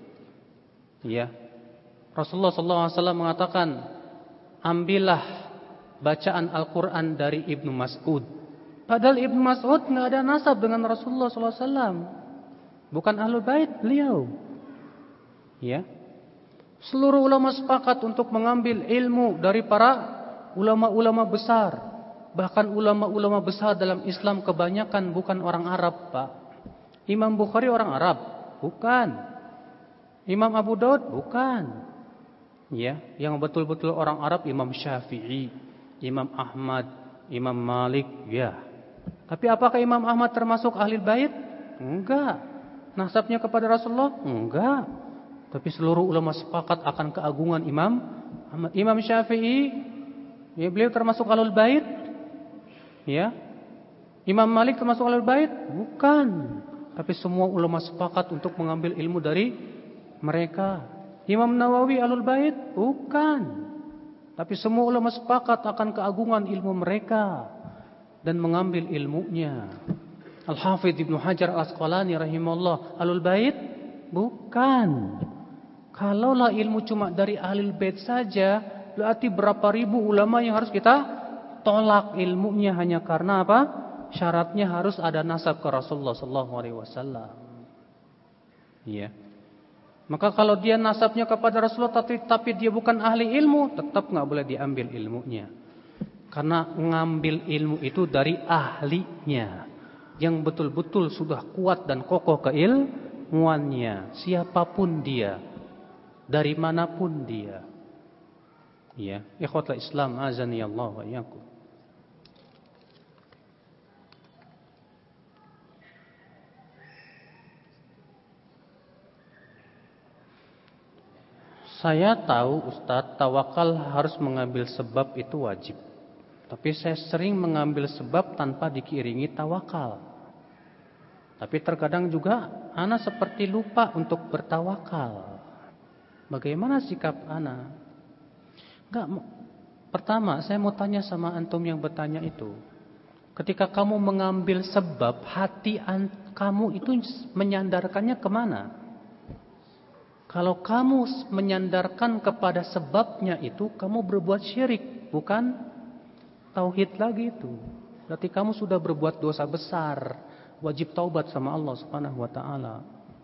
Ya. Rasulullah SAW mengatakan, ambillah bacaan Al-Quran dari Ibnu Mas'ud. Padahal Ibnu Mas'ud nggak ada nasab dengan Rasulullah SAW. Bukan ahlul bait beliau. Ya. Seluruh ulama sepakat untuk mengambil ilmu dari para ulama-ulama besar. Bahkan ulama-ulama besar dalam Islam kebanyakan bukan orang Arab, Pak. Imam Bukhari orang Arab? Bukan. Imam Abu Daud? Bukan. Ya, yang betul-betul orang Arab Imam Syafi'i, Imam Ahmad, Imam Malik, ya. Tapi apakah Imam Ahmad termasuk ahli bait? Enggak. Nasabnya kepada Rasulullah? Enggak. Tapi seluruh ulama sepakat akan keagungan Imam Ahmad. Imam Syafi'i, ya beliau termasuk ahlul bait? Ya. Imam Malik termasuk ahlul bait? Bukan. Tapi semua ulama sepakat untuk mengambil ilmu dari mereka. Imam Nawawi ahlul bait? Bukan. Tapi semua ulama sepakat akan keagungan ilmu mereka dan mengambil ilmunya. Al-Hafidz Ibnu Hajar Al-Asqalani rahimahullah ahlul bait? Bukan. Kalaulah ilmu cuma dari ahlul bait saja, berarti berapa ribu ulama yang harus kita tolak ilmunya hanya karena apa? Syaratnya harus ada nasab ke Rasulullah sallallahu alaihi wasallam. Iya. Maka kalau dia nasabnya kepada Rasulullah tapi dia bukan ahli ilmu, tetap enggak boleh diambil ilmunya. Karena ngambil ilmu itu dari ahlinya yang betul-betul sudah kuat dan kokoh keilmuannya, siapapun dia, dari manapun dia. Ya, ikhwatul Islam azani Allah wa iyyakum. Saya tahu Ustadz, tawakal harus mengambil sebab itu wajib. Tapi saya sering mengambil sebab tanpa diiringi tawakal. Tapi terkadang juga ana seperti lupa untuk bertawakal. Bagaimana sikap ana? Pertama, saya mau tanya sama antum yang bertanya itu. Ketika kamu mengambil sebab, hati kamu itu menyandarkannya kemana? Kalau kamu menyandarkan kepada sebabnya itu, kamu berbuat syirik, bukan tauhid lagi itu. Berarti kamu sudah berbuat dosa besar, wajib taubat sama Allah Subhanahu wa taala.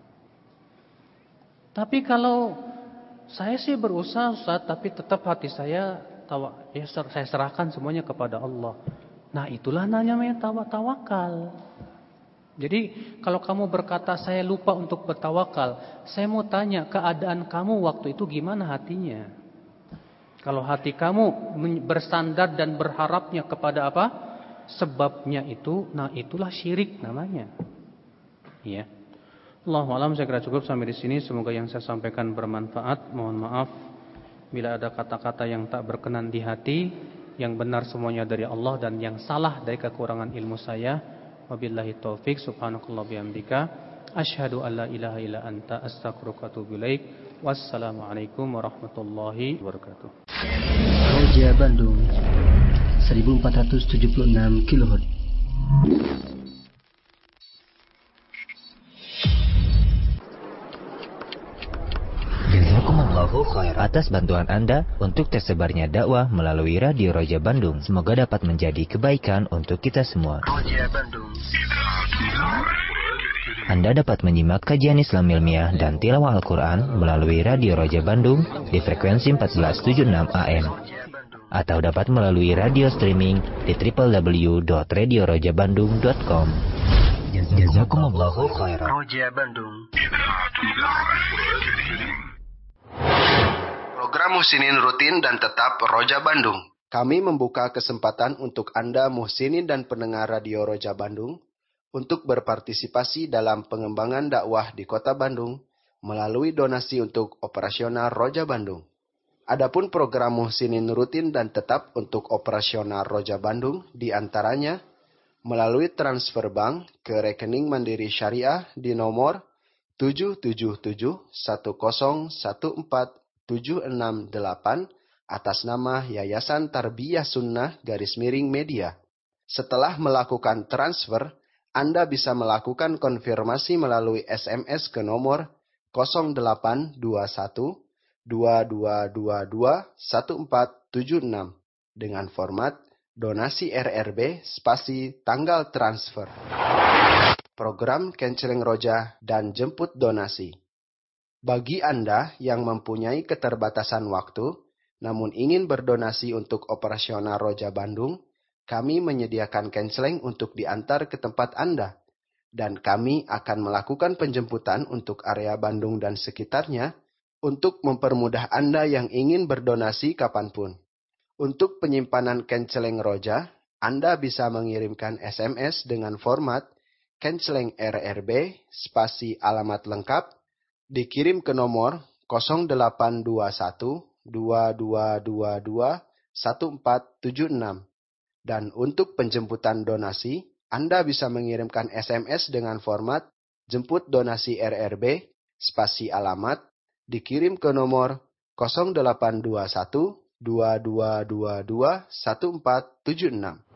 Tapi kalau saya sih berusaha Ustaz, tapi tetap hati saya saya serahkan semuanya kepada Allah. Nah, itulah namanya tawakal. Jadi kalau kamu berkata saya lupa untuk bertawakal, saya mau tanya keadaan kamu waktu itu gimana hatinya? Kalau hati kamu bersandar dan berharapnya kepada apa? Sebabnya itu, nah itulah syirik namanya. Ya. Allahu a'lam, saya kira cukup sampai di sini. Semoga yang saya sampaikan bermanfaat. Mohon maaf bila ada kata-kata yang tak berkenan di hati. Yang benar semuanya dari Allah dan yang salah dari kekurangan ilmu saya. Wabillahi taufik. Subhanakallah bihamdika. Asyhadu an la ilaha illa anta astaghfiruka wa atubu ilaik. Wassalamualaikum warahmatullahi wabarakatuh. Roja Bandung 1476 kHz. Jazakumullahu khairan atas bantuan Anda untuk tersebarnya dakwah melalui Radio Roja Bandung. Semoga dapat menjadi kebaikan untuk kita semua. Roja Bandung. Anda dapat menyimak kajian Islam ilmiah dan tilawah Al-Quran melalui Radio Roja Bandung di frekuensi 1476 AM. Atau dapat melalui radio streaming di www.radiorojabandung.com. Jazakumullahu khairan. Roja Bandung. Program Muhsinin rutin dan tetap Roja Bandung. Kami membuka kesempatan untuk Anda muhsinin dan pendengar Radio Roja Bandung untuk berpartisipasi dalam pengembangan dakwah di Kota Bandung melalui donasi untuk operasional Roja Bandung. Adapun program Muhsinin rutin dan tetap untuk operasional Roja Bandung diantaranya melalui transfer bank ke rekening Mandiri Syariah di nomor 77710147668 atas nama Yayasan Tarbiyah Sunnah _Media. Setelah melakukan transfer, Anda bisa melakukan konfirmasi melalui SMS ke nomor 0821 2222 1476 dengan format donasi RRB spasi tanggal transfer. Program Canceling Roja dan jemput donasi. Bagi Anda yang mempunyai keterbatasan waktu, namun ingin berdonasi untuk operasional Roja Bandung, kami menyediakan canceling untuk diantar ke tempat Anda, dan kami akan melakukan penjemputan untuk area Bandung dan sekitarnya untuk mempermudah Anda yang ingin berdonasi kapanpun. Untuk penyimpanan canceling Roja, Anda bisa mengirimkan SMS dengan format canceling RRB spasi alamat lengkap, dikirim ke nomor 0821 2222 1476. Dan untuk penjemputan donasi, Anda bisa mengirimkan SMS dengan format jemput donasi RRB spasi alamat, dikirim ke nomor 0821 2222 1476.